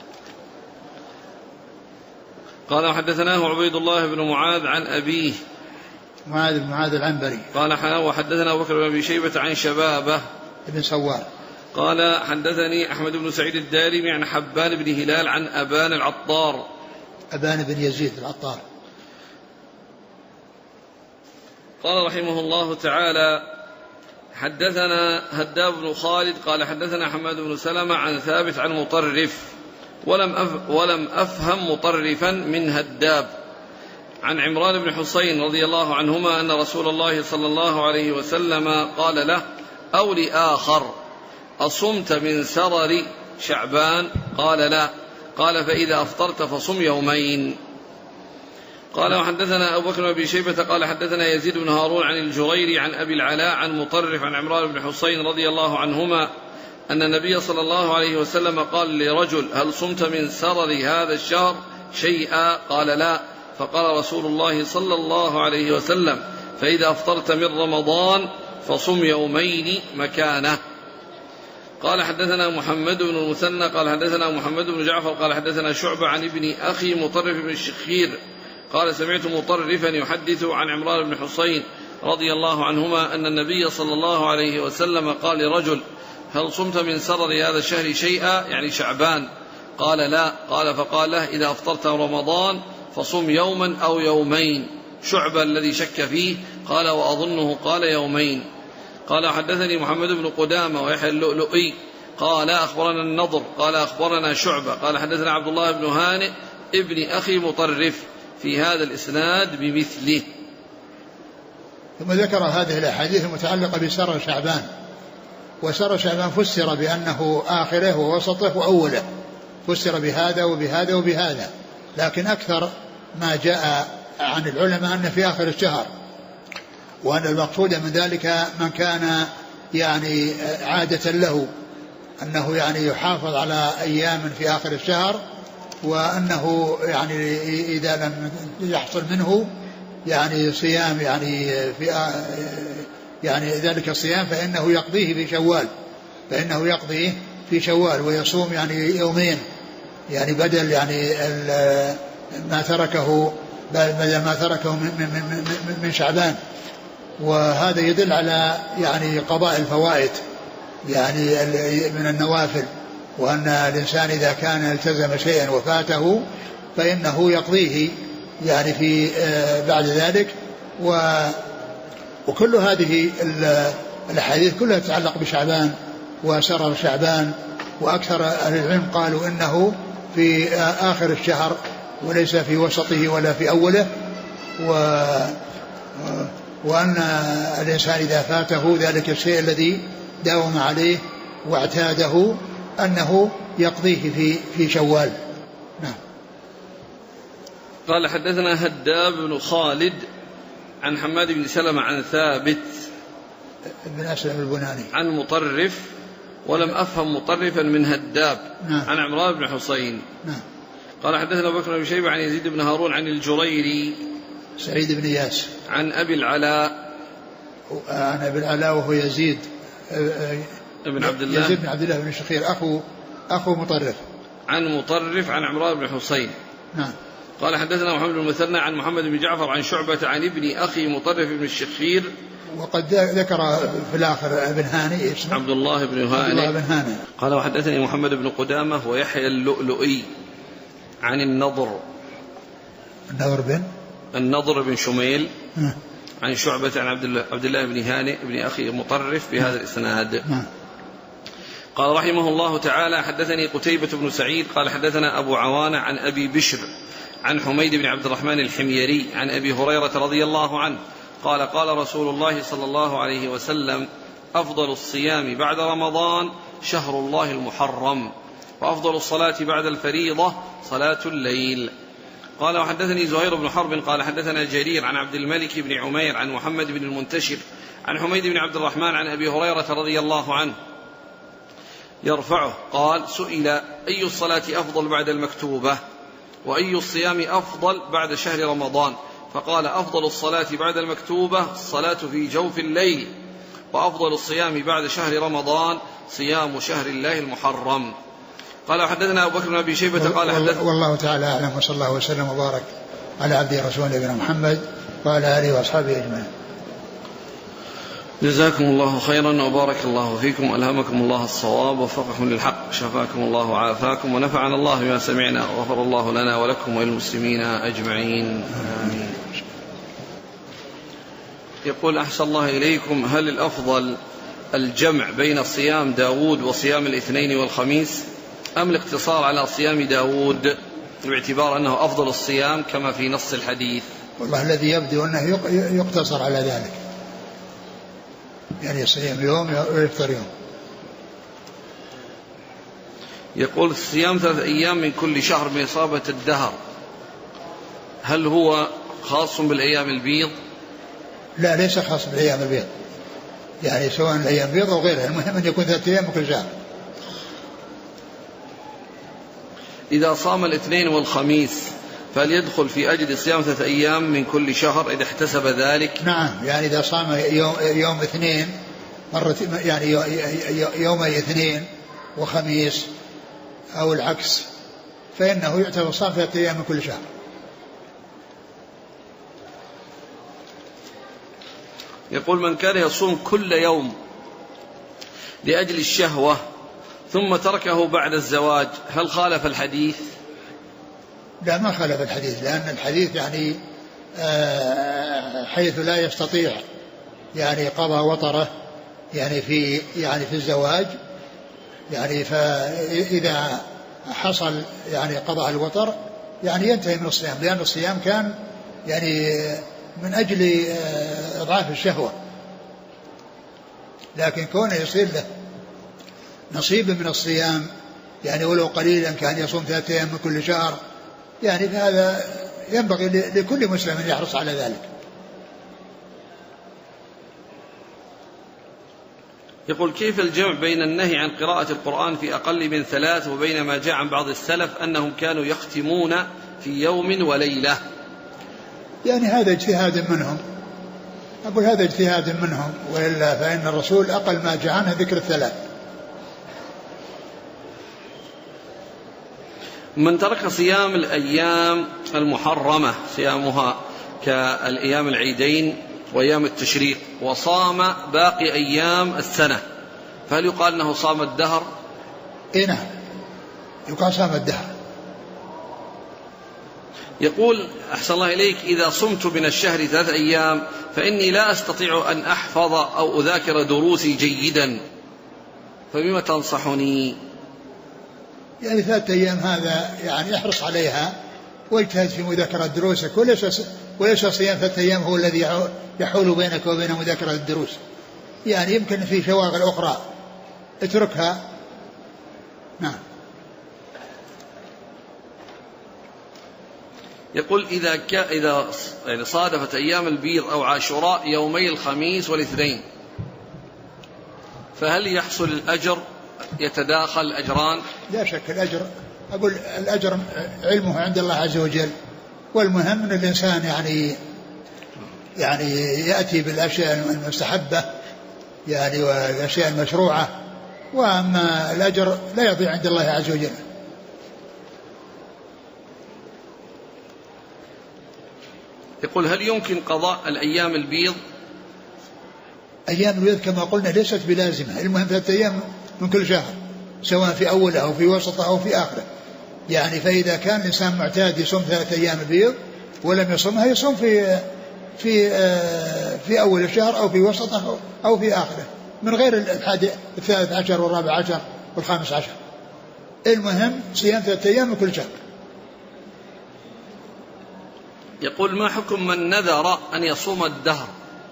قال وحدثناه عبيد الله بن معاذ عن أبيه معاذ بن معاذ العنبري. قال وحدثنا أبو بكر بن أبي شيبة عن شبابه ابن سوار. قال حدثني أحمد بن سعيد الدارمي عن حبان بن هلال عن أبان العطار أبان بن يزيد العطار. قال رحمه الله تعالى حدثنا هداب بن خالد قال حدثنا حماد بن سلمة عن ثابت عن مطرف ولم أفهم مطرفا من هداب عن عمران بن حسين رضي الله عنهما أن رسول الله صلى الله عليه وسلم قال له أو لآخر أصمت من سرر شعبان؟ قال لا. قال فإذا أفطرت فصم يومين. قال وحدثنا أبو بكر بن شيبة قال حدثنا يزيد بن هارون عن الجريري عن أبي العلاء عن مطرف عن عمران بن حسين رضي الله عنهما أن النبي صلى الله عليه وسلم قال لرجل هل صمت من سرر هذا الشهر شيئا؟ قال لا. فقال رسول الله صلى الله عليه وسلم فإذا أفطرت من رمضان فصم يومين مكانه. قال حدثنا محمد بن المثنى قال حدثنا محمد بن جعفر قال حدثنا شعبة عن ابن أخي مطرف بن الشخير قال سمعت مطرفا يحدث عن عمران بن حصين رضي الله عنهما أن النبي صلى الله عليه وسلم قال لرجل هل صمت من سرر هذا الشهر شيئا يعني شعبان؟ قال لا. قال فقال له إذا أفطرت رمضان فصم يوما أو يومين. شعبة الذي شك فيه قال وأظنه قال يومين. قال حدثني محمد بن قدامة ويحيى اللؤلؤي قال أخبرنا النضر قال أخبرنا شعبة قال حدثنا عبد الله بن هانئ ابن أخي مطرف في هذا الإسناد بمثله. ثم ذكر هذه الأحاديث المتعلقة بسر شعبان. وسر شعبان فسر بأنه آخره ووسطه وأوله، فسر بهذا وبهذا وبهذا، لكن أكثر ما جاء عن العلماء أن في آخر الشهر، وأن المقصود من ذلك من كان يعني عادة له أنه يعني يحافظ على أيام في آخر الشهر، وأنه يعني إذا لم يحصل منه يعني صيام يعني ذلك الصيام فإنه يقضيه في شوال ويصوم يعني يومين، يعني بدل يعني ما تركه من شعبان. وهذا يدل على يعني قضاء الفوائد يعني من النوافل، وأن الإنسان إذا كان التزم شيئا وفاته فإنه يقضيه يعني في بعد ذلك. وكل هذه الأحاديث كلها تتعلق بشعبان وسرر شعبان، وأكثر أهل العلم قالوا إنه في آخر الشهر وليس في وسطه ولا في أوله، وأن الإنسان إذا فاته ذلك الشيء الذي داوم عليه واعتاده أنه يقضيه في شوال. نعم. قال حدثنا هداب بن خالد عن حماد بن سلمة عن ثابت بن أسلم البناني عن مطرف، ولم أفهم مطرفا من هداب. نعم. عن عمران بن حصين. نعم. قال حدثنا بكر بن شيبة عن يزيد بن هارون عن الجريري سعيد بن إياس عن أبي العلاء وهو يزيد بن عبد الله يزيد بن عبد الله بن الشخير أخو مطرف عن مطرف عن عمران بن حصين. نعم. قال حدثنا محمد بن المثنى عن محمد بن جعفر عن شعبة عن ابن أخي مطرف بن الشخير، وقد ذكر في الآخر ابن هانئ اسمه عبد الله بن هانئ. قال وحدثني محمد بن قدامة ويحيى اللؤلؤي عن النضر بن شميل عن شعبة عن عبد الله بن هانئ بن أخي مطرف بهذا الإسناد. قال رحمه الله تعالى حدثني قتيبة بن سعيد قال حدثنا أبو عوانة عن أبي بشر عن حميد بن عبد الرحمن الحميري عن أبي هريرة رضي الله عنه قال قال رسول الله صلى الله عليه وسلم أفضل الصيام بعد رمضان شهر الله المحرم، وأفضل الصلاة بعد الفريضة صلاة الليل. قال وحدثني زهير بن حرب قال حدثنا جرير عن عبد الملك بن عمير عن محمد بن المنتشر عن حميد بن عبد الرحمن عن أبي هريرة رضي الله عنه يرفعه قال سئل أي الصلاة أفضل بعد المكتوبة وأي الصيام أفضل بعد شهر رمضان؟ فقال أفضل الصلاة بعد المكتوبة الصلاة في جوف الليل، وأفضل الصيام بعد شهر رمضان صيام شهر الله المحرم. قال حدثنا أبو بكر بن أبي شيبة قال حدثنا والله تعالى أعلم، وصلى الله وسلم وبارك على عبده ورسوله نبينا محمد وعلى آله وأصحابه أجمعين. جزاكم الله خيرا وبارك الله فيكم، ألهمكم الله الصواب ووفقكم للحق، شفاكم الله وعافاكم، ونفعنا الله بما سمعنا، وغفر الله لنا ولكم وللمسلمين أجمعين آمين. يقول أحسن الله إليكم، هل الأفضل الجمع بين صيام داود وصيام الاثنين والخميس أم الاقتصار على صيام داود باعتبار أنه أفضل الصيام كما في نص الحديث؟ والله الذي يبدو أنه يقتصر على ذلك، يعني يصيم يوم ويفطر يوم. يقول صيام 3 أيام من كل شهر بإصابة الدهر هل هو خاص بالأيام البيض؟ لا، ليس خاص بالأيام البيض، يعني سواء الأيام البيض أو غيرها، المهم أن يكون 3 أيام من كل شهر. إذا صام الاثنين والخميس فهل يدخل في أجل صيام 3 أيام من كل شهر إذا احتسب ذلك؟ نعم، يعني إذا صام يوم اثنين مرة يعني يومي اثنين وخميس أو العكس، فإنه يعتبر صام 3 أيام من كل شهر. يقول: من كان يصوم كل يوم لأجل الشهوة ثم تركه بعد الزواج هل خالف الحديث؟ لا، ما خالف الحديث، لأن الحديث يعني حيث لا يستطيع يعني قضاء وطره يعني في الزواج، يعني فإذا حصل يعني قضاء الوطر يعني ينتهي من الصيام، لأن الصيام كان يعني من أجل إضعاف الشهوة، لكن كونه يصير له نصيب من الصيام يعني ولو قليلا كان يصوم 3 أيام من كل شهر، يعني فهذا ينبغي لكل مسلم أن يحرص على ذلك. يقول: كيف الجمع بين النهي عن قراءة القرآن في أقل من 3 وبين ما جاء عن بعض السلف أنهم كانوا يختمون في يوم وليلة؟ يعني هذا اجتهاد منهم، أقول هذا اجتهاد منهم، وإلا فإن الرسول أقل ما جاء عنه ذكر 3. من ترك صيام الأيام المحرمة صيامها كالأيام العيدين وأيام التشريق وصام باقي أيام السنة فهل يقال أنه صام الدهر؟ نعم، يقال صام الدهر. يقول: أحسن الله إليك، إذا صمت من الشهر 3 أيام فإني لا أستطيع أن أحفظ أو أذاكر دروسي جيدا، فبما تنصحني؟ يعني 3 أيام هذا يعني احرص عليها واجتهد في مذاكرة دروسك، وليس صيام 3 أيام هو الذي يحول بينك وبين مذاكرة الدروس، يعني يمكن في شواغل أخرى اتركها. نعم. يقول: إذا يعني صادفت أيام البيض أو عاشوراء يومي الخميس والاثنين فهل يحصل الأجر، يتداخل الأجران؟ لا شك الأجر، أقول الأجر علمه عند الله عز وجل، والمهم أن الإنسان يعني يأتي بالأشياء المستحبة يعني والأشياء المشروعة، وأما الأجر لا يضيع عند الله عز وجل. يقول: هل يمكن قضاء الأيام البيض؟ أيام البيض كما قلنا ليست بلازمة، المهم 3 أيام من كل شهر سواء في أوله أو في وسطه أو في آخره، يعني فإذا كان الإنسان معتاد يصوم 3 أيام البيض ولم يصومها يصوم في أول الشهر أو في وسطه أو في آخره من غير 13 و14 و15. المهم صيام 3 أيام من كل شهر. يقول: ما حكم من نذر أن يصوم الدهر؟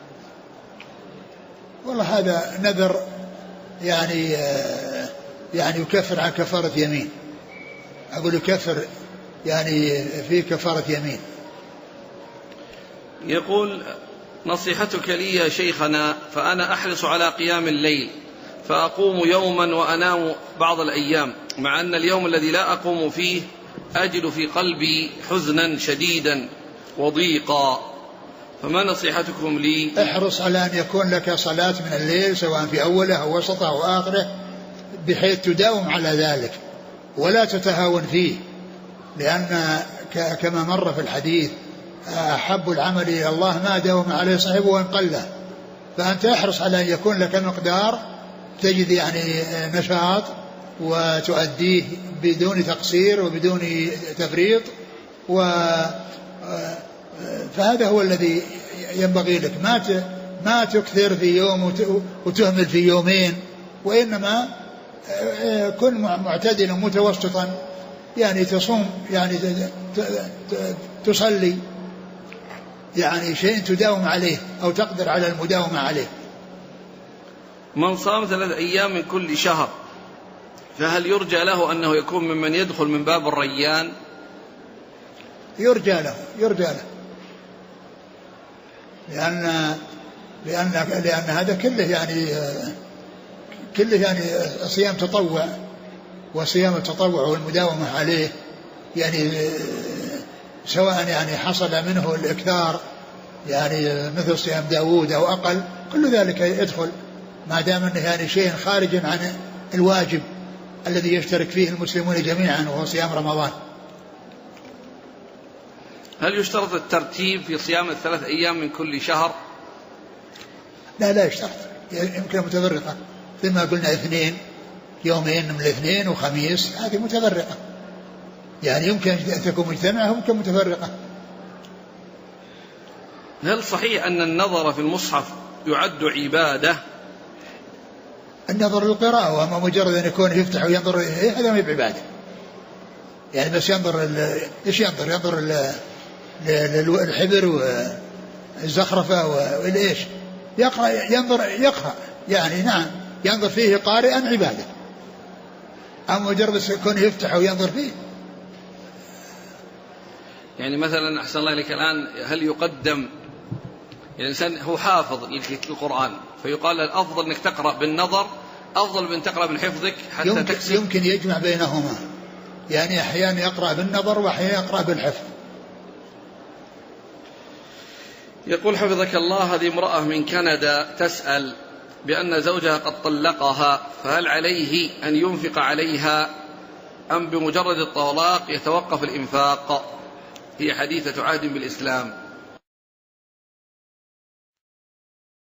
والله هذا نذر يعني يكفر عن كفارة يمين، أقول يكفر يعني في كفارة يمين. يقول: نصيحتك لي يا شيخنا، فأنا أحرص على قيام الليل فأقوم يوما وأنام بعض الأيام، مع أن اليوم الذي لا أقوم فيه أجد في قلبي حزنا شديدا وضيقا، فما نصيحتكم لي؟ احرص على أن يكون لك صلاة من الليل سواء في أوله أو وسطه أو آخره بحيث تداوم على ذلك ولا تتهاون فيه، لأن كما مر في الحديث أحب العمل إلى الله ما داوم عليه صاحبه وإن قله، فأنت احرص على أن يكون لك مقدار تجد يعني نشاط وتؤديه بدون تقصير وبدون تفريط، فهذا هو الذي ينبغي لك، ما تكثر في يوم وتهمل في يومين، وإنما كن معتدلا متوسطا، يعني تصوم يعني تصلي يعني شيء تداوم عليه أو تقدر على المداومة عليه. من صام 3 أيام من كل شهر فهل يرجى له أنه يكون ممن يدخل من باب الريان؟ يرجى له لأن هذا كله يعني صيام تطوع، وصيام التطوع والمداومة عليه يعني سواء يعني حصل منه الإكثار يعني مثل صيام داود أو أقل، كل ذلك يدخل ما دام أنه يعني شيء خارج عن الواجب الذي يشترك فيه المسلمون جميعا وهو صيام رمضان. هل يشترط الترتيب في صيام 3 أيام من كل شهر؟ لا يشترط، يمكن متفرقة، مثل ما قلنا 2 يومين من الاثنين وخميس، هذه متفرقة، يعني يمكن أن تكون مجتمعة ويمكن متفرقة. هل صحيح أن النظر في المصحف يعد عبادة؟ النظر للقراءة، وأما مجرد أن يكون يفتح وينظر هذا ما بعبادة، يعني بس ينظر إيش ينظر للحبر والزخرفة والإيش، يقرأ يعني نعم ينظر فيه قارئا عبادة، أما مجرد يكون يفتح وينظر فيه. يعني مثلا أحسن الله لك الآن، هل يقدم يعني الإنسان هو حافظ للقرآن فيقال الأفضل أنك تقرأ بالنظر أفضل من تقرأ من حفظك حتى تكسب؟ يمكن يجمع بينهما، يعني أحيانا يقرأ بالنظر وأحيانا يقرأ بالحفظ. يقول حفظك الله، هذه امرأة من كندا تسأل بأن زوجها قد طلقها، فهل عليه أن ينفق عليها أم بمجرد الطلاق يتوقف الإنفاق؟ هي حديثة عهد بالإسلام.